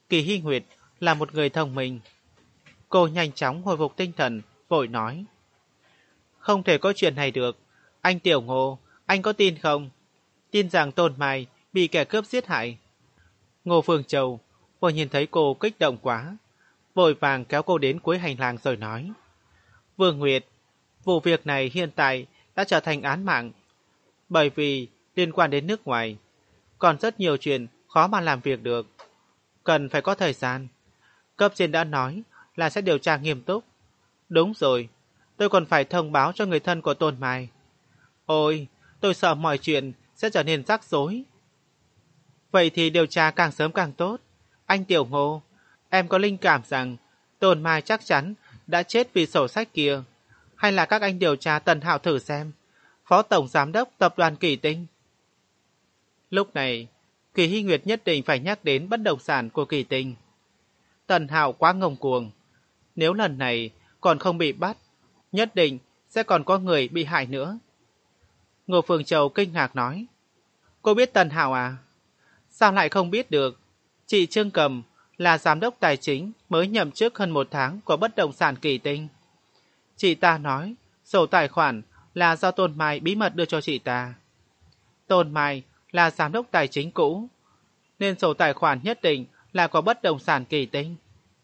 Speaker 1: Kỳ Hy Nguyệt là một người thông minh. Cô nhanh chóng hồi phục tinh thần, vội nói. Không thể có chuyện này được. Anh Tiểu Ngô, anh có tin không? Tin rằng Tôn Mai bị kẻ cướp giết hại. Ngô Phương Châu vừa nhìn thấy cô kích động quá, vội vàng kéo cô đến cuối hành lang rồi nói. Vương Nguyệt, vụ việc này hiện tại đã trở thành án mạng, bởi vì liên quan đến nước ngoài, còn rất nhiều chuyện khó mà làm việc được, cần phải có thời gian. Cấp trên đã nói là sẽ điều tra nghiêm túc. Đúng rồi, tôi còn phải thông báo cho người thân của Tôn Mai. Ôi, tôi sợ mọi chuyện sẽ trở nên rắc rối. Vậy thì điều tra càng sớm càng tốt. Anh Tiểu Ngô, em có linh cảm rằng Tôn Mai chắc chắn đã chết vì sổ sách kia. Hay là các anh điều tra Tần Hạo thử xem. Phó Tổng Giám đốc Tập đoàn Kỳ Tinh. Lúc này, Kỳ Hy Nguyệt nhất định phải nhắc đến bất động sản của Kỳ Tinh. Tần Hạo quá ngông cuồng. Nếu lần này còn không bị bắt, nhất định sẽ còn có người bị hại nữa. Ngô Phương Châu kinh ngạc nói. Cô biết Tần Hạo à? Sao lại không biết được? Chị Trương Cầm là giám đốc tài chính mới nhậm chức hơn một tháng của bất động sản Kỳ Tinh. Chị ta nói sổ tài khoản là do Tôn Mai bí mật đưa cho chị ta. Tôn Mai là giám đốc tài chính cũ, nên sổ tài khoản nhất định là có bất động sản Kỳ Tinh.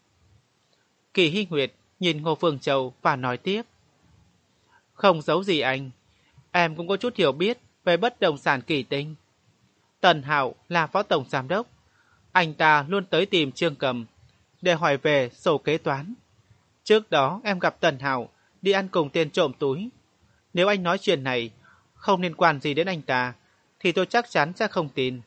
Speaker 1: Kỳ Hy Nguyệt nhìn Ngô Phương Châu và nói tiếp. Không giấu gì anh, em cũng có chút hiểu biết về bất động sản Kỳ Tinh. Tần Hạo là phó tổng giám đốc, anh ta luôn tới tìm Trương Cầm để hỏi về sổ kế toán. Trước đó em gặp Tần Hạo đi ăn cùng tiền trộm túi. Nếu anh nói chuyện này không liên quan gì đến anh ta, thì tôi chắc chắn sẽ không tin.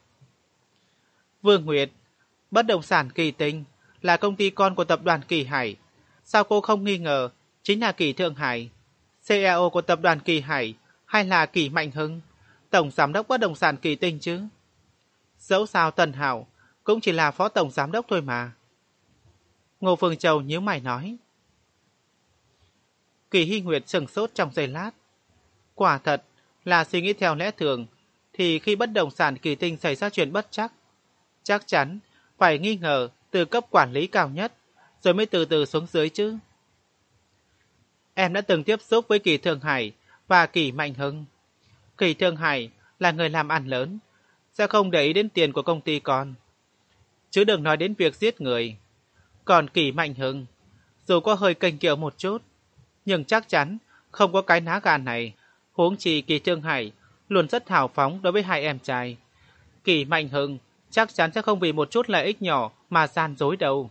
Speaker 1: Vương Nguyệt, bất động sản Kỳ Tinh là công ty con của tập đoàn Kỳ Hải. Sao cô không nghi ngờ chính là Kỳ Thượng Hải, xê e ô của tập đoàn Kỳ Hải, hay là Kỳ Mạnh Hưng, tổng giám đốc bất động sản Kỳ Tinh chứ? Dẫu sao Tần Hạo cũng chỉ là phó tổng giám đốc thôi mà. Ngô Phương Châu nhíu mày nói. Kỳ Hy Nguyệt sừng sốt trong giây lát. Quả thật là suy nghĩ theo lẽ thường, thì khi bất động sản Kỳ Tinh xảy ra chuyện bất chắc, chắc chắn phải nghi ngờ từ cấp quản lý cao nhất, rồi mới từ từ xuống dưới chứ. Em đã từng tiếp xúc với Kỳ Thượng Hải và Kỳ Mạnh Hưng. Kỳ Thượng Hải là người làm ăn lớn, sẽ không để ý đến tiền của công ty con, chứ đừng nói đến việc giết người. Còn Kỳ Mạnh Hưng, dù có hơi kênh kiệu một chút, nhưng chắc chắn không có cái ná gan này. Huống chi Kỳ Thượng Hải luôn rất hào phóng đối với hai em trai. Kỳ Mạnh Hưng chắc chắn sẽ không vì một chút lợi ích nhỏ mà gian dối đâu.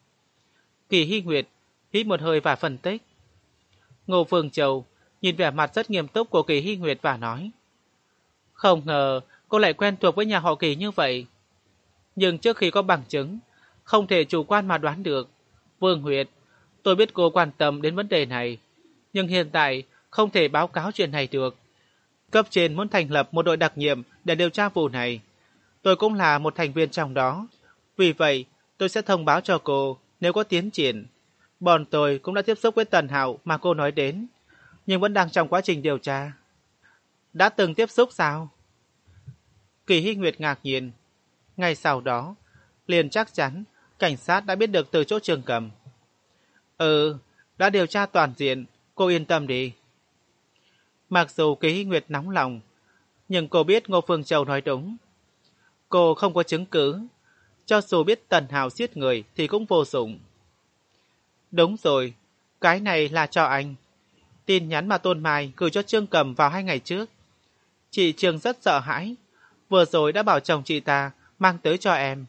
Speaker 1: Kỳ Hy Nguyệt hít một hơi và phân tích. Ngô Phương Châu nhìn vẻ mặt rất nghiêm túc của Kỳ Hy Nguyệt và nói. Không ngờ cô lại quen thuộc với nhà họ Kỳ như vậy. Nhưng trước khi có bằng chứng, không thể chủ quan mà đoán được. Vương Nguyệt, tôi biết cô quan tâm đến vấn đề này, nhưng hiện tại không thể báo cáo chuyện này được. Cấp trên muốn thành lập một đội đặc nhiệm để điều tra vụ này. Tôi cũng là một thành viên trong đó. Vì vậy, tôi sẽ thông báo cho cô nếu có tiến triển. Bọn tôi cũng đã tiếp xúc với Tần Hạo mà cô nói đến, nhưng vẫn đang trong quá trình điều tra. Đã từng tiếp xúc sao? Kỳ Hy Nguyệt ngạc nhiên. Ngay sau đó, liền chắc chắn cảnh sát đã biết được từ chỗ Trương Cầm. Ừ, đã điều tra toàn diện, cô yên tâm đi. Mặc dù Kỳ Hy Nguyệt nóng lòng, nhưng cô biết Ngô Phương Châu nói đúng. Cô không có chứng cứ, cho dù biết Tần Hạo giết người thì cũng vô dụng. Đúng rồi, cái này là cho anh. Tin nhắn mà Tôn Mai gửi cho Trương Cầm vào hai ngày trước. Chị Trương rất sợ hãi, vừa rồi đã bảo chồng chị ta mang tới cho em.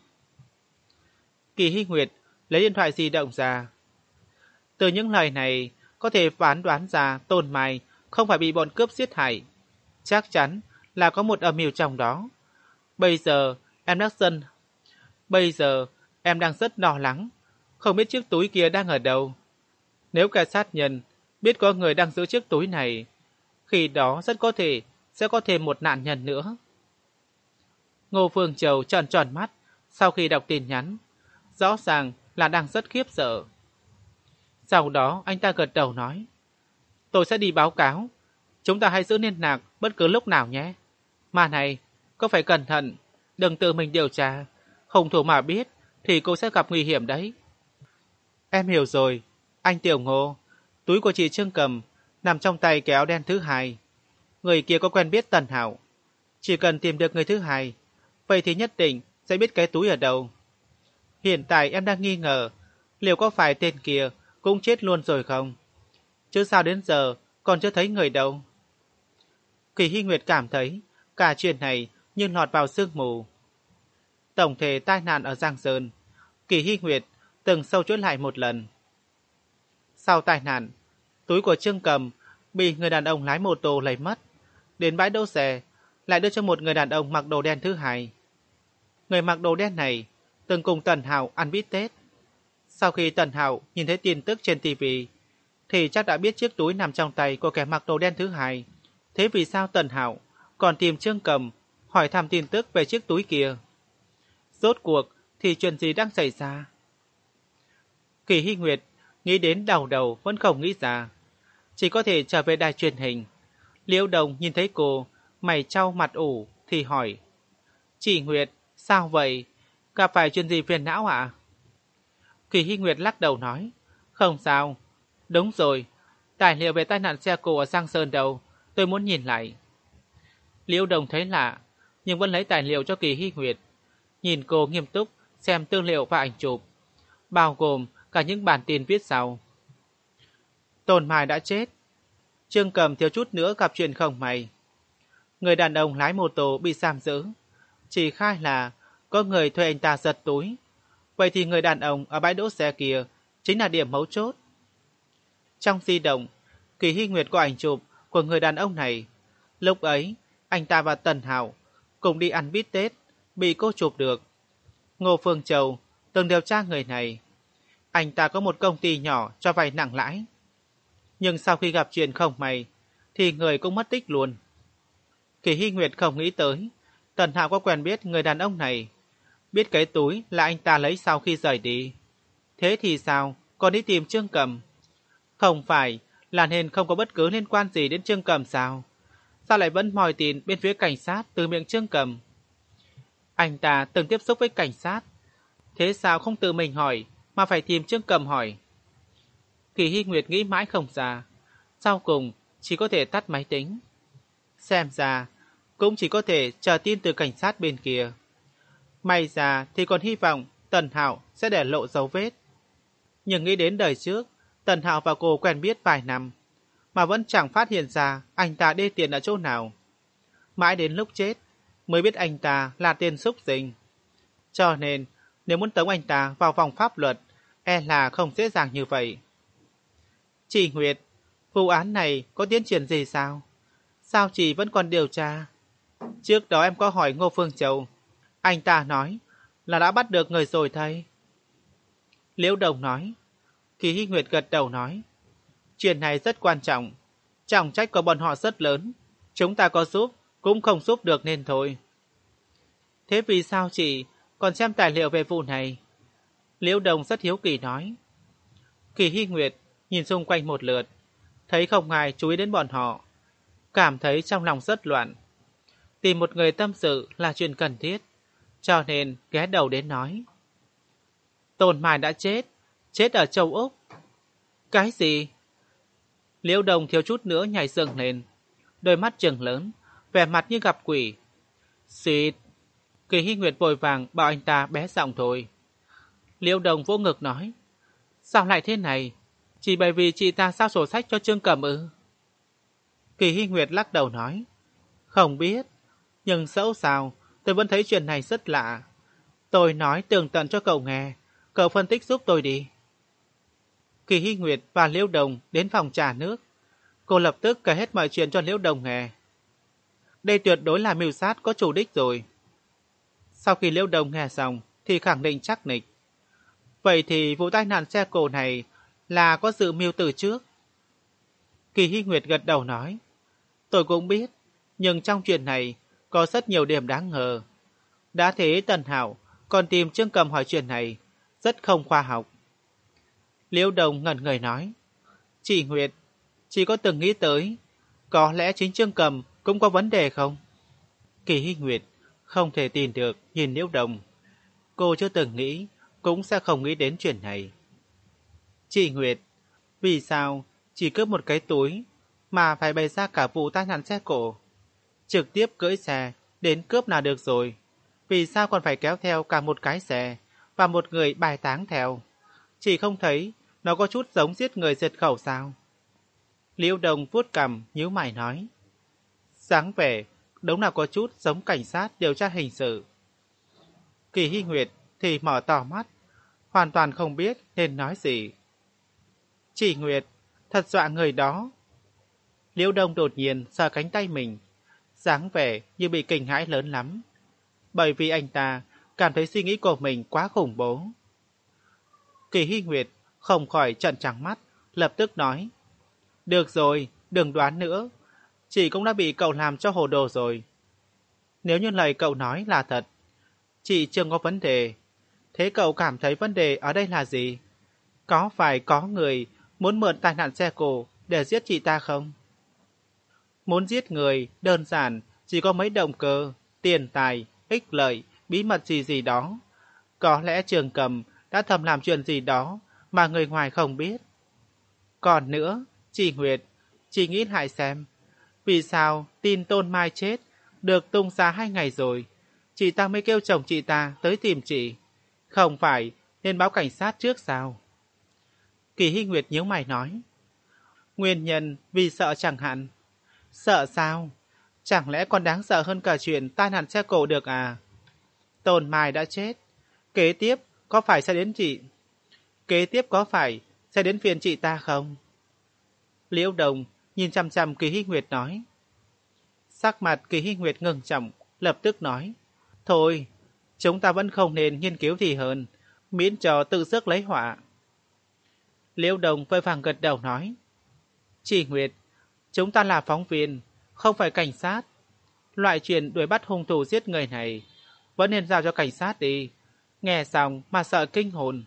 Speaker 1: Kỳ Hy Nguyệt lấy điện thoại di động ra. Từ những lời này có thể phán đoán ra Tôn Mai không phải bị bọn cướp giết hại. Chắc chắn là có một âm mưu trong đó. Bây giờ em đang dân. Bây giờ em đang rất lo lắng, không biết chiếc túi kia đang ở đâu. Nếu kẻ sát nhân biết có người đang giữ chiếc túi này, khi đó rất có thể sẽ có thêm một nạn nhân nữa. Ngô Phương Châu tròn tròn mắt sau khi đọc tin nhắn, rõ ràng là đang rất khiếp sợ. Sau đó anh ta gật đầu nói, tôi sẽ đi báo cáo. Chúng ta hãy giữ liên lạc bất cứ lúc nào nhé. Mà này, có phải cẩn thận, đừng tự mình điều tra. Hung thủ mà biết thì cô sẽ gặp nguy hiểm đấy. Em hiểu rồi, anh Tiểu Ngô, túi của chị Trương Cầm nằm trong tay cái áo đen thứ hai. Người kia có quen biết Tần Hạo. Chỉ cần tìm được người thứ hai, vậy thì nhất định sẽ biết cái túi ở đâu. Hiện tại em đang nghi ngờ liệu có phải tên kia cũng chết luôn rồi không? Chứ sao đến giờ còn chưa thấy người đâu. Kỳ Hy Nguyệt cảm thấy cả chuyện này như lọt vào sương mù. Tổng thể tai nạn ở Giang Sơn, Kỳ Hy Nguyệt từng sâu chuỗi lại một lần. Sau tai nạn, túi của Trương Cầm bị người đàn ông lái mô tô lấy mất. Đến bãi đỗ xe, lại đưa cho một người đàn ông mặc đồ đen thứ hai. Người mặc đồ đen này từng cùng Tần Hạo ăn bít tết. Sau khi Tần Hạo nhìn thấy tin tức trên ti vi, thì chắc đã biết chiếc túi nằm trong tay của kẻ mặc đồ đen thứ hai. Thế vì sao Tần Hạo còn tìm Trương Cầm hỏi thăm tin tức về chiếc túi kia? Rốt cuộc thì chuyện gì đang xảy ra? Kỳ Hy Nguyệt nghĩ đến đầu đầu vẫn không nghĩ ra, chỉ có thể trở về đài truyền hình. Liễu Đồng nhìn thấy cô mày chau mặt ủ thì hỏi: "Chị Nguyệt, sao vậy? Gặp phải chuyện gì phiền não ạ?" Kỳ Hy Nguyệt lắc đầu nói: "Không sao. Đúng rồi, tài liệu về tai nạn xe cộ ở Giang Sơn đâu, tôi muốn nhìn lại." Liễu Đồng thấy lạ, nhưng vẫn lấy tài liệu cho Kỳ Hy Nguyệt. Nhìn cô nghiêm túc xem tư liệu và ảnh chụp, bao gồm cả những bản tin viết sau. Tôn Mai đã chết. Trương Cầm thiếu chút nữa gặp chuyện không may. Người đàn ông lái mô tô bị giam giữ, chỉ khai là có người thuê anh ta giật túi. Vậy thì người đàn ông ở bãi đỗ xe kia chính là điểm mấu chốt. Trong di động, Kỳ Hy Nguyệt có ảnh chụp của người đàn ông này. Lúc ấy, anh ta và Tần Hạo cùng đi ăn bít tết, bị cô chụp được. Ngô Phương Châu từng điều tra người này. Anh ta có một công ty nhỏ cho vay nặng lãi. Nhưng sau khi gặp chuyện không may, thì người cũng mất tích luôn. Kỳ Hy Nguyệt không nghĩ tới Tần Hạo có quen biết người đàn ông này, biết cái túi là anh ta lấy sau khi rời đi. Thế thì sao còn đi tìm Trương Cầm? Không phải là nên không có bất cứ liên quan gì đến Trương Cầm sao? Sao lại vẫn mòi tin bên phía cảnh sát từ miệng Trương Cầm? Anh ta từng tiếp xúc với cảnh sát, thế sao không tự mình hỏi mà phải tìm Trương Cầm hỏi? Kỳ Hy Nguyệt nghĩ mãi không ra, sau cùng chỉ có thể tắt máy tính. Xem ra cũng chỉ có thể chờ tin từ cảnh sát bên kia. May ra thì còn hy vọng Tần Hạo sẽ để lộ dấu vết. Nhưng nghĩ đến đời trước, Tần Hạo và cô quen biết vài năm, mà vẫn chẳng phát hiện ra anh ta đê tiện ở chỗ nào. Mãi đến lúc chết mới biết anh ta là tên xúc sinh. Cho nên nếu muốn tống anh ta vào vòng pháp luật, e là không dễ dàng như vậy. Chị Nguyệt, vụ án này có tiến triển gì sao? Sao chị vẫn còn điều tra? Trước đó em có hỏi Ngô Phương Châu, anh ta nói là đã bắt được người rồi thầy. Liễu Đồng nói. Kỳ Hy Nguyệt gật đầu nói: Chuyện này rất quan trọng, trọng trách của bọn họ rất lớn, chúng ta có giúp cũng không giúp được nên thôi. Thế vì sao chị còn xem tài liệu về vụ này? Liễu Đồng rất hiếu kỳ nói. Kỳ Hy Nguyệt nhìn xung quanh một lượt, thấy không ai chú ý đến bọn họ, cảm thấy trong lòng rất loạn. Tìm một người tâm sự là chuyện cần thiết, cho nên ghé đầu đến nói: Tôn Mai đã chết, chết ở châu Úc. Cái gì? Liễu Đồng thiếu chút nữa nhảy dựng lên, đôi mắt trừng lớn, vẻ mặt như gặp quỷ. Xịt! Kỳ Hy Nguyệt vội vàng bảo anh ta bé giọng thôi. Liễu Đồng vỗ ngực nói: Sao lại thế này? Chỉ bởi vì chị ta sao sổ sách cho Trương Cẩm ư? Kỳ Hy Nguyệt lắc đầu nói: Không biết, nhưng dẫu sao tôi vẫn thấy chuyện này rất lạ. Tôi nói tường tận cho cậu nghe, cậu phân tích giúp tôi đi. Kỳ Hy Nguyệt và Liễu Đồng đến phòng trà nước. Cô lập tức kể hết mọi chuyện cho Liễu Đồng nghe. Đây tuyệt đối là mưu sát có chủ đích rồi. Sau khi Liễu Đồng nghe xong thì khẳng định chắc nịch. Vậy thì vụ tai nạn xe cộ này là có dự mưu từ trước. Kỳ Hy Nguyệt gật đầu nói: Tôi cũng biết, nhưng trong chuyện này có rất nhiều điểm đáng ngờ. Đã thế Tần Hạo còn tìm Trương Cầm hỏi chuyện này, rất không khoa học. Liễu Đồng ngẩn người nói: Chị Nguyệt, chị có từng nghĩ tới có lẽ chính Trương Cầm cũng có vấn đề không? Kỳ Hy Nguyệt không thể tin được nhìn Liễu Đồng. Cô chưa từng nghĩ cũng sẽ không nghĩ đến chuyện này. Chị Nguyệt, vì sao chỉ cướp một cái túi mà phải bày ra cả vụ tai nạn xe cộ? Trực tiếp cưỡi xe đến cướp là được rồi. Vì sao còn phải kéo theo cả một cái xe và một người bài táng theo? Chị không thấy nó có chút giống giết người diệt khẩu sao? Liễu Đồng vuốt cằm nhíu mày nói. Dáng vẻ đúng là có chút giống cảnh sát điều tra hình sự. Kỳ Hy Nguyệt thì mở to mắt, hoàn toàn không biết nên nói gì. Chị Nguyệt, thật dọa người đó. Liễu Đông đột nhiên sờ cánh tay mình, dáng vẻ như bị kinh hãi lớn lắm. Bởi vì anh ta cảm thấy suy nghĩ của mình quá khủng bố. Kỳ Hy Nguyệt không khỏi trợn trắng mắt, lập tức nói. Được rồi, đừng đoán nữa. Chị cũng đã bị cậu làm cho hồ đồ rồi. Nếu như lời cậu nói là thật, chị chưa có vấn đề. Thế cậu cảm thấy vấn đề ở đây là gì? Có phải có người muốn mượn tai nạn xe cộ để giết chị ta không? Muốn giết người, đơn giản, chỉ có mấy động cơ, tiền tài, ích lợi, bí mật gì gì đó. Có lẽ Trường Cầm đã thầm làm chuyện gì đó mà người ngoài không biết. Còn nữa, chị Nguyệt, chị nghĩ lại xem. Vì sao tin Tôn Mai chết được tung ra hai ngày rồi, chị ta mới kêu chồng chị ta tới tìm chị? Không phải nên báo cảnh sát trước sao? Kỳ Hy Nguyệt nhíu mày nói. Nguyên nhân vì sợ chẳng hạn. Sợ sao? Chẳng lẽ còn đáng sợ hơn cả chuyện tai nạn xe cộ được à? Tôn Mai đã chết. Kế tiếp có phải sẽ đến chị? Kế tiếp có phải sẽ đến phiền chị ta không? Liễu Đồng nhìn chăm chăm Kỳ Hy Nguyệt nói. Sắc mặt Kỳ Hy Nguyệt ngừng trọng, lập tức nói. Thôi, chúng ta vẫn không nên nghiên cứu gì hơn, miễn cho tự rước lấy họa. Liễu Đồng vội vàng gật đầu nói. Chị Nguyệt, chúng ta là phóng viên, không phải cảnh sát. Loại chuyện đuổi bắt hung thủ giết người này vẫn nên giao cho cảnh sát đi. Nghe xong mà sợ kinh hồn.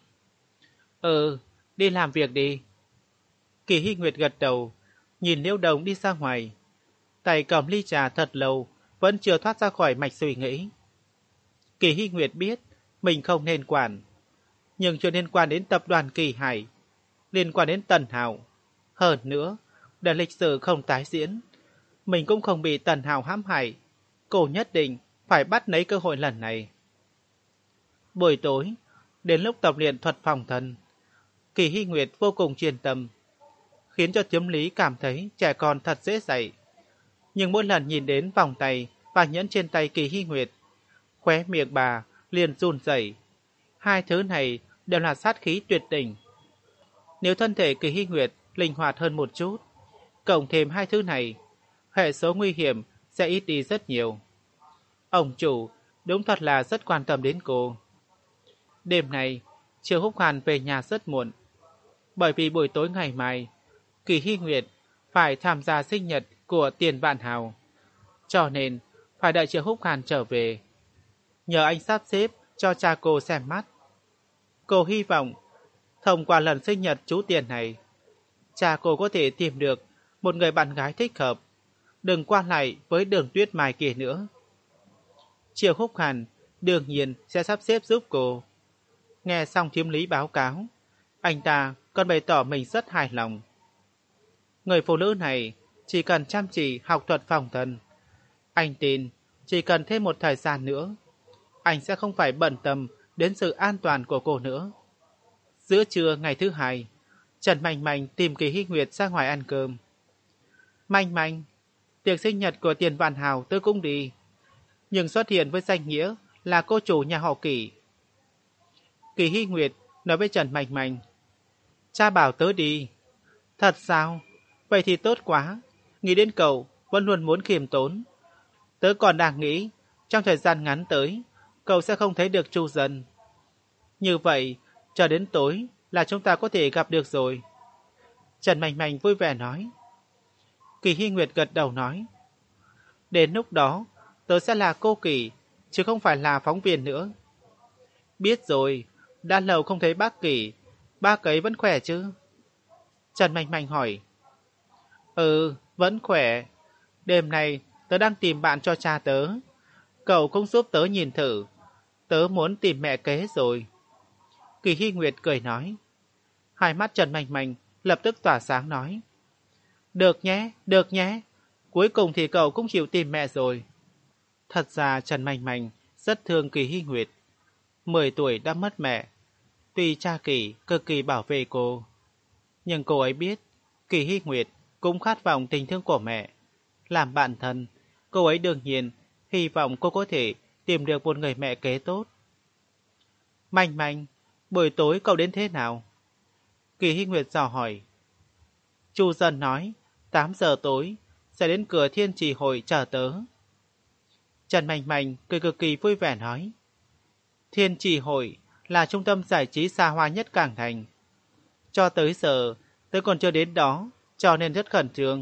Speaker 1: Ừ, đi làm việc đi. Kỳ Hy Nguyệt gật đầu, nhìn Liễu Đồng đi ra ngoài. Tay cầm ly trà thật lâu, vẫn chưa thoát ra khỏi mạch suy nghĩ. Kỳ Hy Nguyệt biết mình không nên quản, nhưng chuyện liên quan đến tập đoàn Kỳ Hải, liên quan đến Tần Hạo. Hơn nữa, để lịch sử không tái diễn, mình cũng không bị Tần Hạo hãm hại. Cô nhất định phải bắt lấy cơ hội lần này. Buổi tối, đến lúc tập luyện thuật phòng thân, Kỳ Hy Nguyệt vô cùng chuyên tâm, khiến cho Tiếm Lý cảm thấy trẻ con thật dễ dạy. Nhưng mỗi lần nhìn đến vòng tay và nhẫn trên tay Kỳ Hy Nguyệt, khóe miệng bà liền run rẩy. Hai thứ này đều là sát khí tuyệt đỉnh. Nếu thân thể Kỳ Hy Nguyệt linh hoạt hơn một chút, cộng thêm hai thứ này, hệ số nguy hiểm sẽ ít đi rất nhiều. Ông chủ đúng thật là rất quan tâm đến cô. Đêm này, Triệu Húc Hàn về nhà rất muộn. Bởi vì buổi tối ngày mai, Kỳ Hy Nguyệt phải tham gia sinh nhật của Tiền Vạn Hào. Cho nên, phải đợi Triệu Húc Hàn trở về. Nhờ anh sắp xếp cho cha cô xem mắt. Cô hy vọng, thông qua lần sinh nhật chú Tiền này, cha cô có thể tìm được một người bạn gái thích hợp. Đừng quan lại với Đường Tuyết Mai kia nữa. Triệu Húc Hàn đương nhiên sẽ sắp xếp giúp cô. Nghe xong Thiếm Lý báo cáo, anh ta còn bày tỏ mình rất hài lòng. Người phụ nữ này chỉ cần chăm chỉ học thuật phòng thân. Anh tin chỉ cần thêm một thời gian nữa, anh sẽ không phải bận tâm đến sự an toàn của cô nữa. Giữa trưa ngày thứ hai, Trần Mạnh Mạnh tìm Kỳ Hy Nguyệt ra ngoài ăn cơm. Mạnh Mạnh, tiệc sinh nhật của Tiền Vạn Hào tôi cũng đi, nhưng xuất hiện với danh nghĩa là cô chủ nhà họ Kỳ. Kỳ Hy Nguyệt nói với Trần Mạnh Mạnh. Cha bảo tớ đi. Thật sao? Vậy thì tốt quá. Nghĩ đến cậu vẫn luôn muốn khiêm tốn. Tớ còn đang nghĩ trong thời gian ngắn tới cậu sẽ không thấy được Chu Dân. Như vậy, chờ đến tối là chúng ta có thể gặp được rồi. Trần Mạnh Mạnh vui vẻ nói. Kỳ Hy Nguyệt gật đầu nói. Đến lúc đó, tớ sẽ là cô Kỳ, chứ không phải là phóng viên nữa. Biết rồi, đã lâu không thấy bác Kỳ, bác ấy vẫn khỏe chứ? Trần Mạnh Mạnh hỏi. Ừ, vẫn khỏe. Đêm nay tớ đang tìm bạn cho cha tớ. Cậu cũng giúp tớ nhìn thử. Tớ muốn tìm mẹ kế rồi. Kỳ Hy Nguyệt cười nói. Hai mắt Trần Manh Manh lập tức tỏa sáng nói. Được nhé, được nhé. Cuối cùng thì cậu cũng chịu tìm mẹ rồi. Thật ra Trần Manh Manh rất thương Kỳ Hy Nguyệt. Mười tuổi đã mất mẹ. Tuy cha Kỳ cực kỳ bảo vệ cô, nhưng cô ấy biết Kỳ Hy Nguyệt cũng khát vọng tình thương của mẹ. Làm bạn thân, cô ấy đương nhiên hy vọng cô có thể tìm được một người mẹ kế tốt. Manh Manh, buổi tối cậu đến thế nào? Kỳ Hy Nguyệt dò hỏi. Chu Dân nói tám giờ tối sẽ đến cửa Thiên Trì Hội chờ tớ. Trần Manh Manh cười cực kỳ vui vẻ nói. Thiên Trì Hội là trung tâm giải trí xa hoa nhất Cảng Thành. Cho tới giờ tớ còn chưa đến đó, cho nên rất khẩn trương.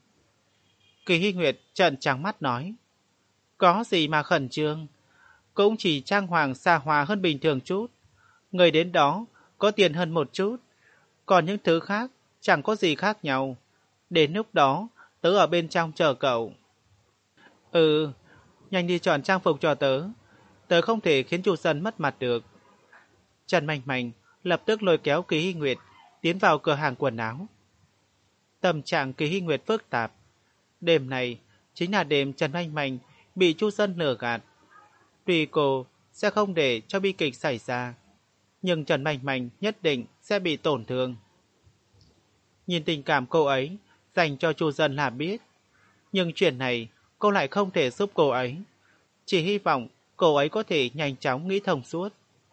Speaker 1: Kỳ Hy Nguyệt trợn trắng mắt nói. Có gì mà khẩn trương, cũng chỉ trang hoàng xa hoa hơn bình thường chút. Người đến đó có tiền hơn một chút, còn những thứ khác chẳng có gì khác nhau. Đến lúc đó tớ ở bên trong chờ cậu. Ừ, nhanh đi chọn trang phục cho tớ. Tớ không thể khiến chủ sân mất mặt được. Trần Manh Manh lập tức lôi kéo Kỳ Hy Nguyệt tiến vào cửa hàng quần áo. Tâm trạng Kỳ Hy Nguyệt phức tạp. Đêm này chính là đêm Trần Manh Manh bị Chu Dân lừa gạt. Tuy cô sẽ không để cho bi kịch xảy ra, nhưng Trần Manh Manh nhất định sẽ bị tổn thương. Nhìn tình cảm cô ấy dành cho Chu Dân là biết, nhưng chuyện này cô lại không thể giúp cô ấy. Chỉ hy vọng cô ấy có thể nhanh chóng nghĩ thông suốt.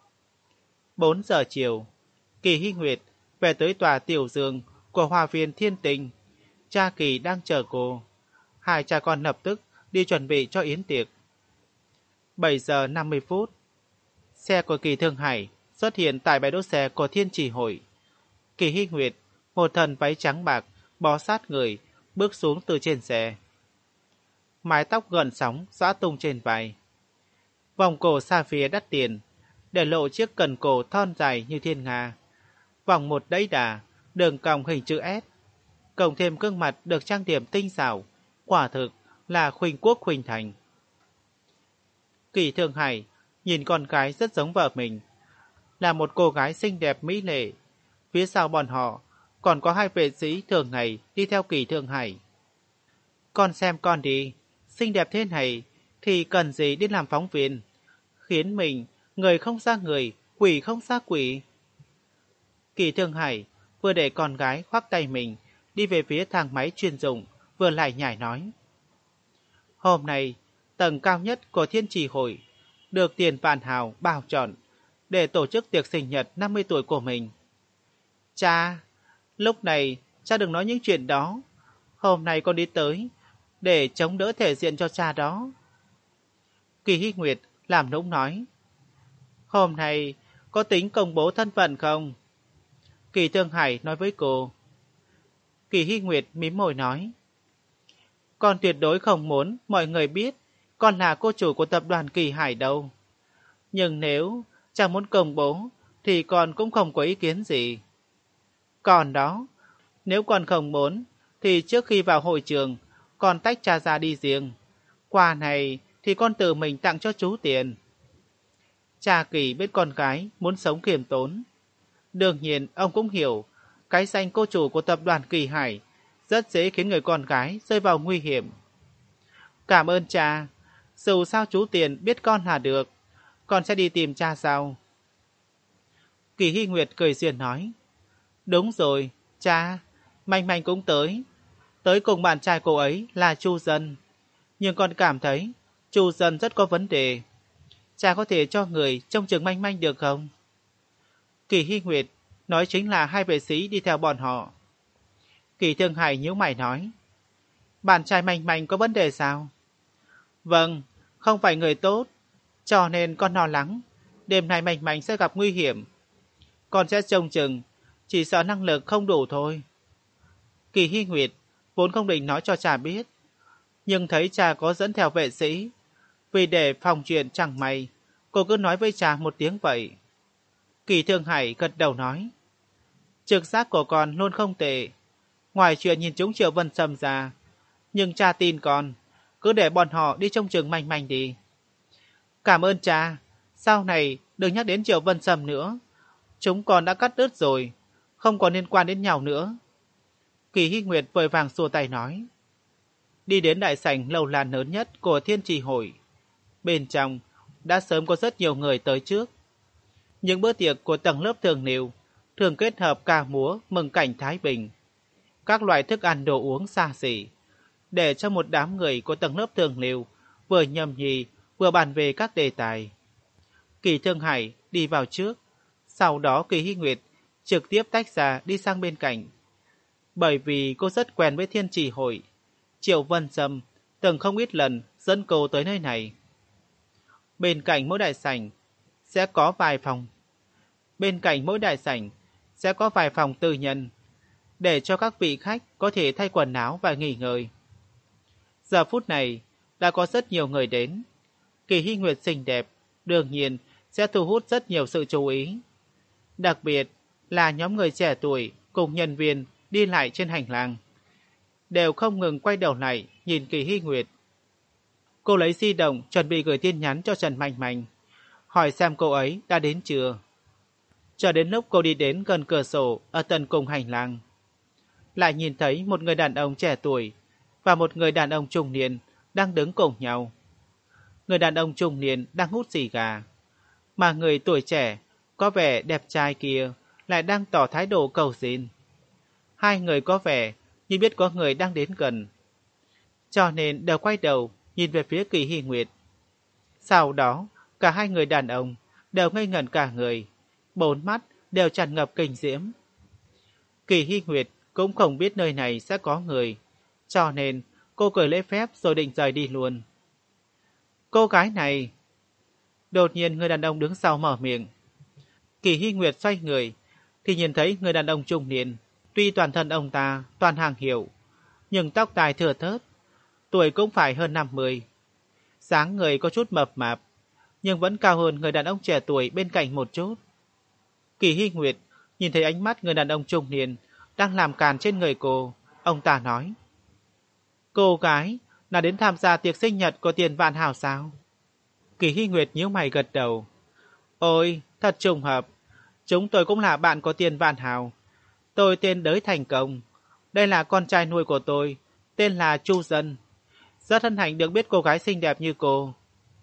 Speaker 1: Bốn giờ chiều, Kỳ Hy Nguyệt về tới tòa tiểu giường của Hòa viên Thiên Tình. Cha Kỳ đang chờ cô. Hai cha con lập tức đi chuẩn bị cho yến tiệc. Bảy giờ năm mươi phút, xe của Kỳ Thương Hải xuất hiện tại bãi đỗ xe của Thiên Trì Hội. Kỳ Hy Nguyệt, một thân váy trắng bạc, bó sát người, bước xuống từ trên xe. Mái tóc gợn sóng xõa tung trên vai. Vòng cổ xa phía đắt tiền, để lộ chiếc cần cổ thon dài như thiên nga. Vòng một đẫy đà, đường cong hình chữ S. Cộng thêm gương mặt được trang điểm tinh xảo, quả thực là khuynh quốc khuynh thành. Kỳ Thương Hải nhìn con gái rất giống vợ mình, là một cô gái xinh đẹp mỹ lệ. Phía sau bọn họ còn có hai vệ sĩ thường ngày đi theo Kỳ Thương Hải. Con xem con đi, xinh đẹp thế này thì cần gì đi làm phóng viên, khiến mình người không ra người, quỷ không ra quỷ. Kỳ Thương Hải vừa để con gái khoác tay mình đi về phía thang máy chuyên dụng, vừa lại nhảy nói. Hôm nay, tầng cao nhất của Thiên Trì Hội được Tiền Vạn Hào bảo chọn để tổ chức tiệc sinh nhật năm mươi tuổi của mình. Cha, lúc này cha đừng nói những chuyện đó. Hôm nay con đi tới để chống đỡ thể diện cho cha đó. Kỳ Hy Nguyệt làm nũng nói. Hôm nay có tính công bố thân phận không? Kỳ Thương Hải nói với cô. Kỳ Hy Nguyệt mím môi nói. Con tuyệt đối không muốn mọi người biết con là cô chủ của tập đoàn Kỳ Hải đâu. Nhưng nếu chẳng muốn công bố thì con cũng không có ý kiến gì. Còn đó, nếu con không muốn thì trước khi vào hội trường con tách cha ra đi riêng. Quà này thì con tự mình tặng cho chú Tiền. Cha Kỳ biết con gái muốn sống khiêm tốn. Đương nhiên ông cũng hiểu cái danh cô chủ của tập đoàn Kỳ Hải rất dễ khiến người con gái rơi vào nguy hiểm. Cảm ơn cha. Dù sao chú Tiền biết con là được. Con sẽ đi tìm cha sau. Kỳ Hy Nguyệt cười duyên nói. Đúng rồi, cha. Manh Manh cũng tới. Tới cùng bạn trai cô ấy là Chu Dân. Nhưng con cảm thấy Chu Dân rất có vấn đề. Cha có thể cho người trông chừng Manh Manh được không? Kỳ Hy Nguyệt nói chính là hai vệ sĩ đi theo bọn họ. Kỳ Thương Hải nhíu mày nói. Bạn trai Manh Manh có vấn đề sao? Vâng, không phải người tốt. Cho nên con lo lắng đêm nay Manh Manh sẽ gặp nguy hiểm. Con sẽ trông chừng, chỉ sợ năng lực không đủ thôi. Kỳ Hy Nguyệt vốn không định nói cho cha biết, nhưng thấy cha có dẫn theo vệ sĩ, vì để phòng chuyện chẳng may, cô cứ nói với cha một tiếng vậy. Kỳ Thương Hải gật đầu nói. Trực giác của con luôn không tệ. Ngoài chuyện nhìn chúng Triệu Vân Sâm ra, nhưng cha tin con, cứ để bọn họ đi trông chừng Manh Manh đi. Cảm ơn cha. Sau này đừng nhắc đến Triệu Vân Sâm nữa. Chúng con đã cắt đứt rồi, không còn liên quan đến nhau nữa. Kỳ Hy Nguyệt vội vàng xua tay nói. Đi đến đại sảnh lầu lan lớn nhất của Thiên Trì Hội. Bên trong đã sớm có rất nhiều người tới trước. Những bữa tiệc của tầng lớp thường niu thường kết hợp ca múa mừng cảnh thái bình, các loại thức ăn đồ uống xa xỉ, để cho một đám người của tầng lớp thường niu vừa nhâm nhi vừa bàn về các đề tài. Kỳ Thương Hải đi vào trước, sau đó Kỳ Hy Nguyệt trực tiếp tách ra đi sang bên cạnh. Bởi vì cô rất quen với Thiên Trì Hội, Triệu Vân Sâm từng không ít lần dẫn cô tới nơi này. Bên cạnh mỗi đại sảnh sẽ có vài phòng. Bên cạnh mỗi đại sảnh sẽ có vài phòng tư nhân, để cho các vị khách có thể thay quần áo và nghỉ ngơi. Giờ phút này đã có rất nhiều người đến. Kỳ Hy Nguyệt xinh đẹp, đương nhiên sẽ thu hút rất nhiều sự chú ý. Đặc biệt là nhóm người trẻ tuổi cùng nhân viên đi lại trên hành lang, đều không ngừng quay đầu lại nhìn Kỳ Hy Nguyệt. Cô lấy di động chuẩn bị gửi tin nhắn cho Trần Mạnh Mạnh, hỏi xem cô ấy đã đến chưa. Cho đến lúc cô đi đến gần cửa sổ ở tận cùng hành lang, lại nhìn thấy một người đàn ông trẻ tuổi và một người đàn ông trung niên đang đứng cùng nhau. Người đàn ông trung niên đang hút xì gà, mà người tuổi trẻ có vẻ đẹp trai kia lại đang tỏ thái độ cầu xin. Hai người có vẻ như biết có người đang đến gần, cho nên đều quay đầu nhìn về phía Kỳ Hy Nguyệt. Sau đó, cả hai người đàn ông đều ngây ngẩn cả người, bốn mắt đều tràn ngập kinh diễm. Kỳ Hy Nguyệt cũng không biết nơi này sẽ có người, cho nên cô cười lễ phép rồi định rời đi luôn. Cô gái này... Đột nhiên người đàn ông đứng sau mở miệng. Kỳ Hy Nguyệt xoay người thì nhìn thấy người đàn ông trung niên. Tuy toàn thân ông ta toàn hàng hiệu, nhưng tóc tai thưa thớt, tuổi cũng phải hơn năm mươi. Dáng người có chút mập mạp, nhưng vẫn cao hơn người đàn ông trẻ tuổi bên cạnh một chút. Kỳ Hy Nguyệt nhìn thấy ánh mắt người đàn ông trung niên đang làm càn trên người cô. Ông ta nói: Cô gái là đến tham gia tiệc sinh nhật của Tiền Vạn Hào sao? Kỳ Hy Nguyệt nhíu mày gật đầu. Ôi, thật trùng hợp, chúng tôi cũng là bạn của Tiền Vạn Hào. Tôi tên Đới Thành Công, đây là con trai nuôi của tôi, tên là Chu Dân. Rất hân hạnh được biết cô gái xinh đẹp như cô.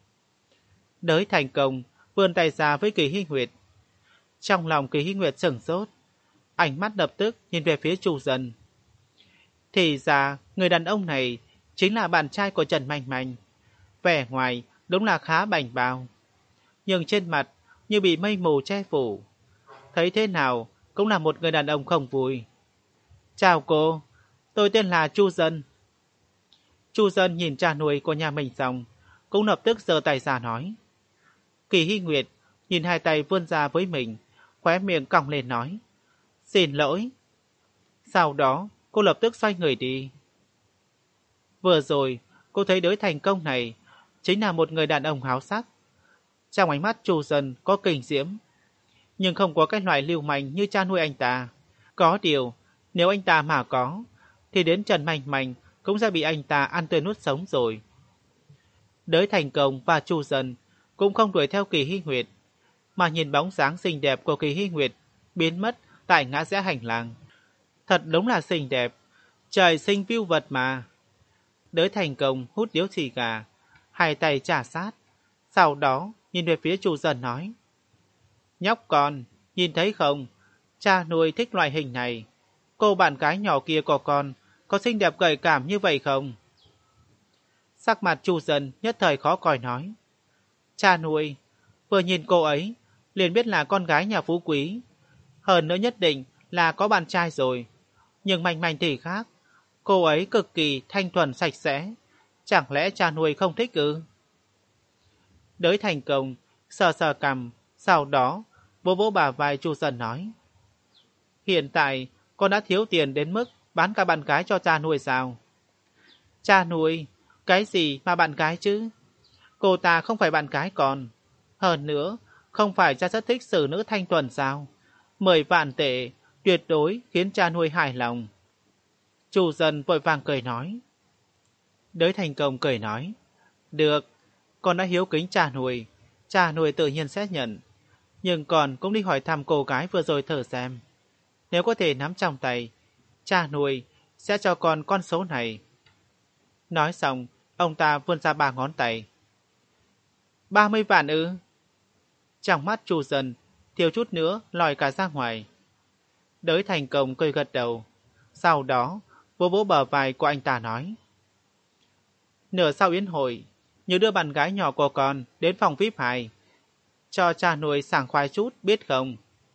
Speaker 1: Đới Thành Công vươn tay ra với Kỳ Hy Nguyệt. Trong lòng Kỳ Hy Nguyệt sửng sốt, ánh mắt lập tức nhìn về phía Chu Dân. Thì ra người đàn ông này chính là bạn trai của Trần Mạnh Mạnh. Vẻ ngoài đúng là khá bảnh bao, nhưng trên mặt như bị mây mù che phủ. Thấy thế nào cũng là một người đàn ông không vui. Chào cô, tôi tên là Chu Dân. Chu Dân nhìn cha nuôi của nhà mình xong, cũng lập tức giơ tay ra nói. Kỳ Hy Nguyệt nhìn hai tay vươn ra với mình, khóe miệng cong lên nói: Xin lỗi. Sau đó cô lập tức xoay người đi. Vừa rồi cô thấy Đới Thành Công này chính là một người đàn ông háo sắc. Trong ánh mắt Chu Dân có kinh diễm, nhưng không có cái loại lưu manh như cha nuôi anh ta. Có điều, nếu anh ta mà có, thì đến Trần Mạnh Mạnh cũng sẽ bị anh ta ăn tươi nuốt sống rồi. Đới Thành Công và Chu Dân cũng không đuổi theo Kỳ Hy Nguyệt, mà nhìn bóng dáng xinh đẹp của Kỳ Hy Nguyệt biến mất tại ngã rẽ hành lang. Thật đúng là xinh đẹp, trời sinh view vật mà. Đới Thành Công hút điếu xì gà, hai tay trả sát, sau đó nhìn về phía Chu Dân nói: Nhóc con, nhìn thấy không, cha nuôi thích loại hình này. Cô bạn gái nhỏ kia của con có xinh đẹp gợi cảm như vậy không? Sắc mặt Chu Dân nhất thời khó coi nói: Cha nuôi, vừa nhìn cô ấy liền biết là con gái nhà phú quý, hơn nữa nhất định là có bạn trai rồi. Nhưng Mạnh Mạnh thì khác, cô ấy cực kỳ thanh thuần sạch sẽ, chẳng lẽ cha nuôi không thích ư? Đới Thành Công sờ sờ cằm, sau đó vỗ vỗ bả vai Chu Dân nói: Hiện tại con đã thiếu tiền đến mức bán cả bạn gái cho cha nuôi sao? Cha nuôi, cái gì mà bạn gái chứ? Cô ta không phải bạn gái con. Hơn nữa, không phải cha rất thích xử nữ thanh thuần sao? Mười vạn tệ tuyệt đối khiến cha nuôi hài lòng. Chu Dân vội vàng cười nói. Đới Thành Công cười nói: Được, con đã hiếu kính cha nuôi, cha nuôi tự nhiên sẽ nhận. nhưng còn cũng đi hỏi thăm cô gái vừa rồi thử xem. Nếu có thể nắm trong tay, cha nuôi sẽ cho con con số này. Nói xong, ông ta vươn ra ba ngón tay. Ba mươi vạn ư? Trong mắt Chu Dân, thiếu chút nữa lòi cả ra ngoài. Đới Thành Công cười gật đầu. Sau đó, vỗ vỗ bờ vai của anh ta nói. Nửa sau yến hội, nhớ đưa bạn gái nhỏ của con đến phòng vi ai pi hai. Cho cha nuôi sảng khoái chút, biết không?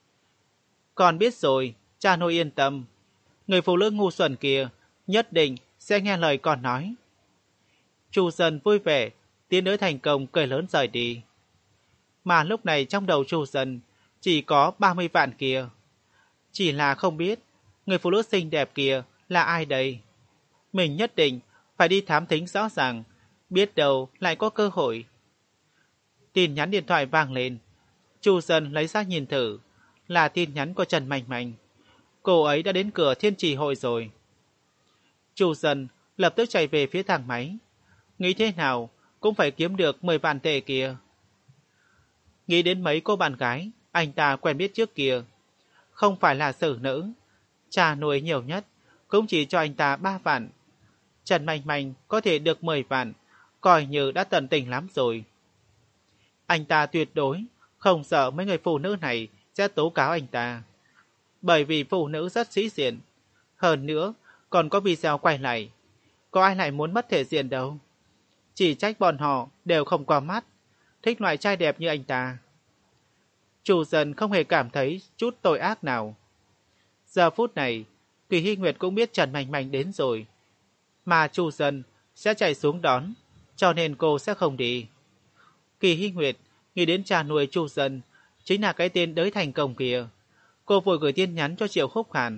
Speaker 1: Con biết rồi, cha nuôi yên tâm. Người phụ nữ ngu xuẩn kia nhất định sẽ nghe lời con nói. Chu Dân vui vẻ, tiến Đới Thành Công cười lớn rời đi. Mà lúc này trong đầu Chu Dân chỉ có ba mươi vạn kia. Chỉ là không biết người phụ nữ xinh đẹp kia là ai đây. Mình nhất định phải đi thám thính rõ ràng, biết đâu lại có cơ hội. Tin nhắn điện thoại vang lên. Chu Dân lấy ra nhìn thử, là tin nhắn của Trần Mạnh Mạnh. Cô ấy đã đến cửa Thiên Trì hội rồi. Chu Dân lập tức chạy về phía thang máy. Nghĩ thế nào cũng phải kiếm được mười vạn tệ kia. Nghĩ đến mấy cô bạn gái anh ta quen biết trước kia, không phải là xử nữ, cha nuôi nhiều nhất cũng chỉ cho anh ta ba vạn. Trần Mạnh Mạnh có thể được mười vạn, coi như đã tận tình lắm rồi. Anh ta tuyệt đối không sợ mấy người phụ nữ này sẽ tố cáo anh ta, bởi vì phụ nữ rất sĩ diện. Hơn nữa còn có video quay lại, có ai lại muốn mất thể diện đâu. Chỉ trách bọn họ đều không có mắt, thích loại trai đẹp như anh ta. Chu Dân không hề cảm thấy chút tội ác nào. Giờ phút này, Kỳ Hy Nguyệt cũng biết Trần Mạnh Mạnh đến rồi, mà Chu Dân sẽ chạy xuống đón, cho nên cô sẽ không đi. Kỳ Hy Nguyệt nghĩ đến cha nuôi Chu Dân chính là cái tên Đới Thành Công kia. Cô vội gửi tin nhắn cho Triệu Khúc Hàn.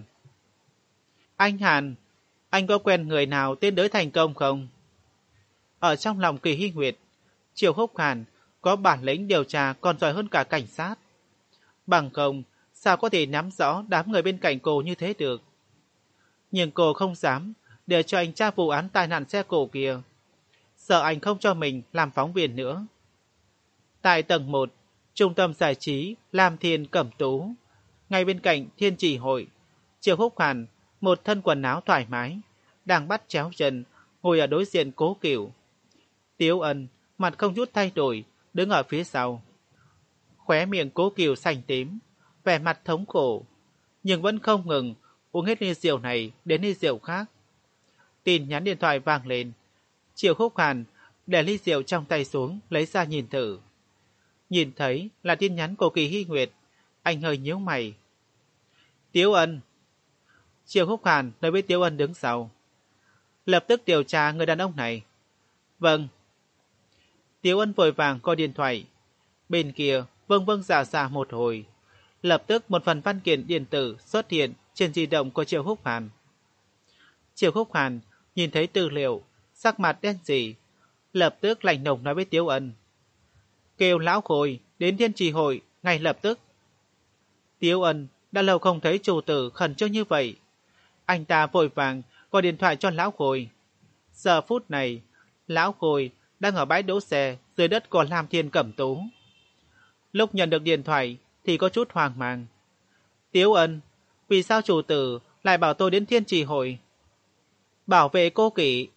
Speaker 1: Anh Hàn, anh có quen người nào tên Đới Thành Công không? Ở trong lòng Kỳ Hy Nguyệt, Triệu Khúc Hàn có bản lĩnh điều tra còn giỏi hơn cả cảnh sát. Bằng không, sao có thể nắm rõ đám người bên cạnh cô như thế được? Nhưng cô không dám để cho anh tra vụ án tai nạn xe cộ kia, sợ anh không cho mình làm phóng viên nữa. Tại tầng một, trung tâm giải trí Lam Thiên Cẩm Tú, ngay bên cạnh Thiên Trì hội, Triệu Khúc Hàn, một thân quần áo thoải mái, đang bắt chéo chân, ngồi ở đối diện Cố Cửu. Tiếu Ân, mặt không chút thay đổi, đứng ở phía sau. Khóe miệng Cố Cửu xanh tím, vẻ mặt thống khổ, nhưng vẫn không ngừng uống hết ly rượu này đến ly rượu khác. Tin nhắn điện thoại vang lên. Triệu Khúc Hàn để ly rượu trong tay xuống, lấy ra nhìn thử. Nhìn thấy là tin nhắn của Kỳ Hy Nguyệt, anh hơi nhíu mày. Tiếu Ân. Triệu Khúc Hàn nói với Tiếu Ân đứng sau. Lập tức điều tra người đàn ông này. Vâng. Tiếu Ân vội vàng coi điện thoại. Bên kia vâng vâng dạ dạ một hồi. Lập tức một phần văn kiện điện tử xuất hiện trên di động của Triệu Khúc Hàn. Triệu Khúc Hàn nhìn thấy tư liệu, sắc mặt đen sì, lập tức lạnh lùng nói với Tiếu Ân. Kêu lão Khôi đến Thiên Trì hội ngay lập tức. Tiếu Ân đã lâu không thấy chủ tử khẩn trương như vậy. Anh ta vội vàng gọi điện thoại cho lão Khôi. Giờ phút này, lão Khôi đang ở bãi đỗ xe dưới đất của Lam Thiên Cẩm Tú. Lúc nhận được điện thoại thì có chút hoang mang. Tiếu Ân, vì sao chủ tử lại bảo tôi đến Thiên Trì hội? Bảo vệ cô Kỷ.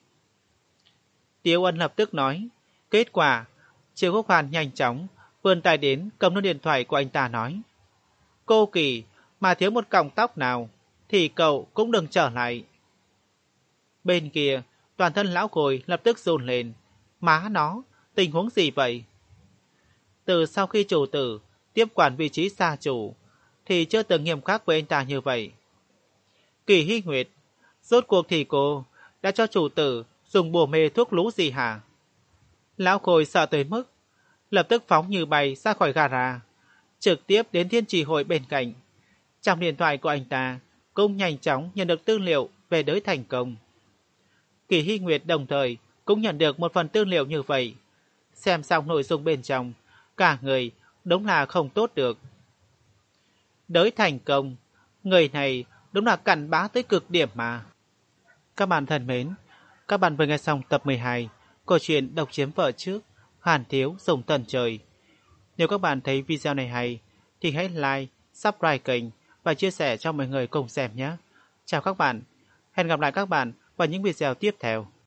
Speaker 1: Tiếu Ân lập tức nói. Kết quả, Triệu Khúc Hàn nhanh chóng vươn tay đến cầm nút điện thoại của anh ta nói. Cô Kỷ mà thiếu một cọng tóc nào thì cậu cũng đừng trở lại. Bên kia, toàn thân lão Khôi lập tức run lên. Má nó, tình huống gì vậy? Từ sau khi chủ tử tiếp quản vị trí gia chủ thì chưa từng nghiêm khắc với anh ta như vậy. Kỳ Hy Nguyệt, rốt cuộc thì cô đã cho chủ tử dùng bùa mê thuốc lú gì hả? Lão Khôi sợ tới mức lập tức phóng như bay ra khỏi gara, trực tiếp đến Thiên Trì hội bên cạnh. Trong điện thoại của anh ta cũng nhanh chóng nhận được tư liệu về Đới Thành Công. Kỳ Hy Nguyệt đồng thời cũng nhận được một phần tư liệu như vậy. Xem xong nội dung bên trong, cả người đúng là không tốt được. Đới Thành Công, người này đúng là cặn bã tới cực điểm mà. Các bạn thân mến, các bạn vừa nghe xong tập mười hai câu chuyện Độc Chiếm Vợ Trước, Hàn Thiếu Dùng Tần Trời. Nếu các bạn thấy video này hay, thì hãy like, subscribe kênh và chia sẻ cho mọi người cùng xem nhé. Chào các bạn, hẹn gặp lại các bạn vào những video tiếp theo.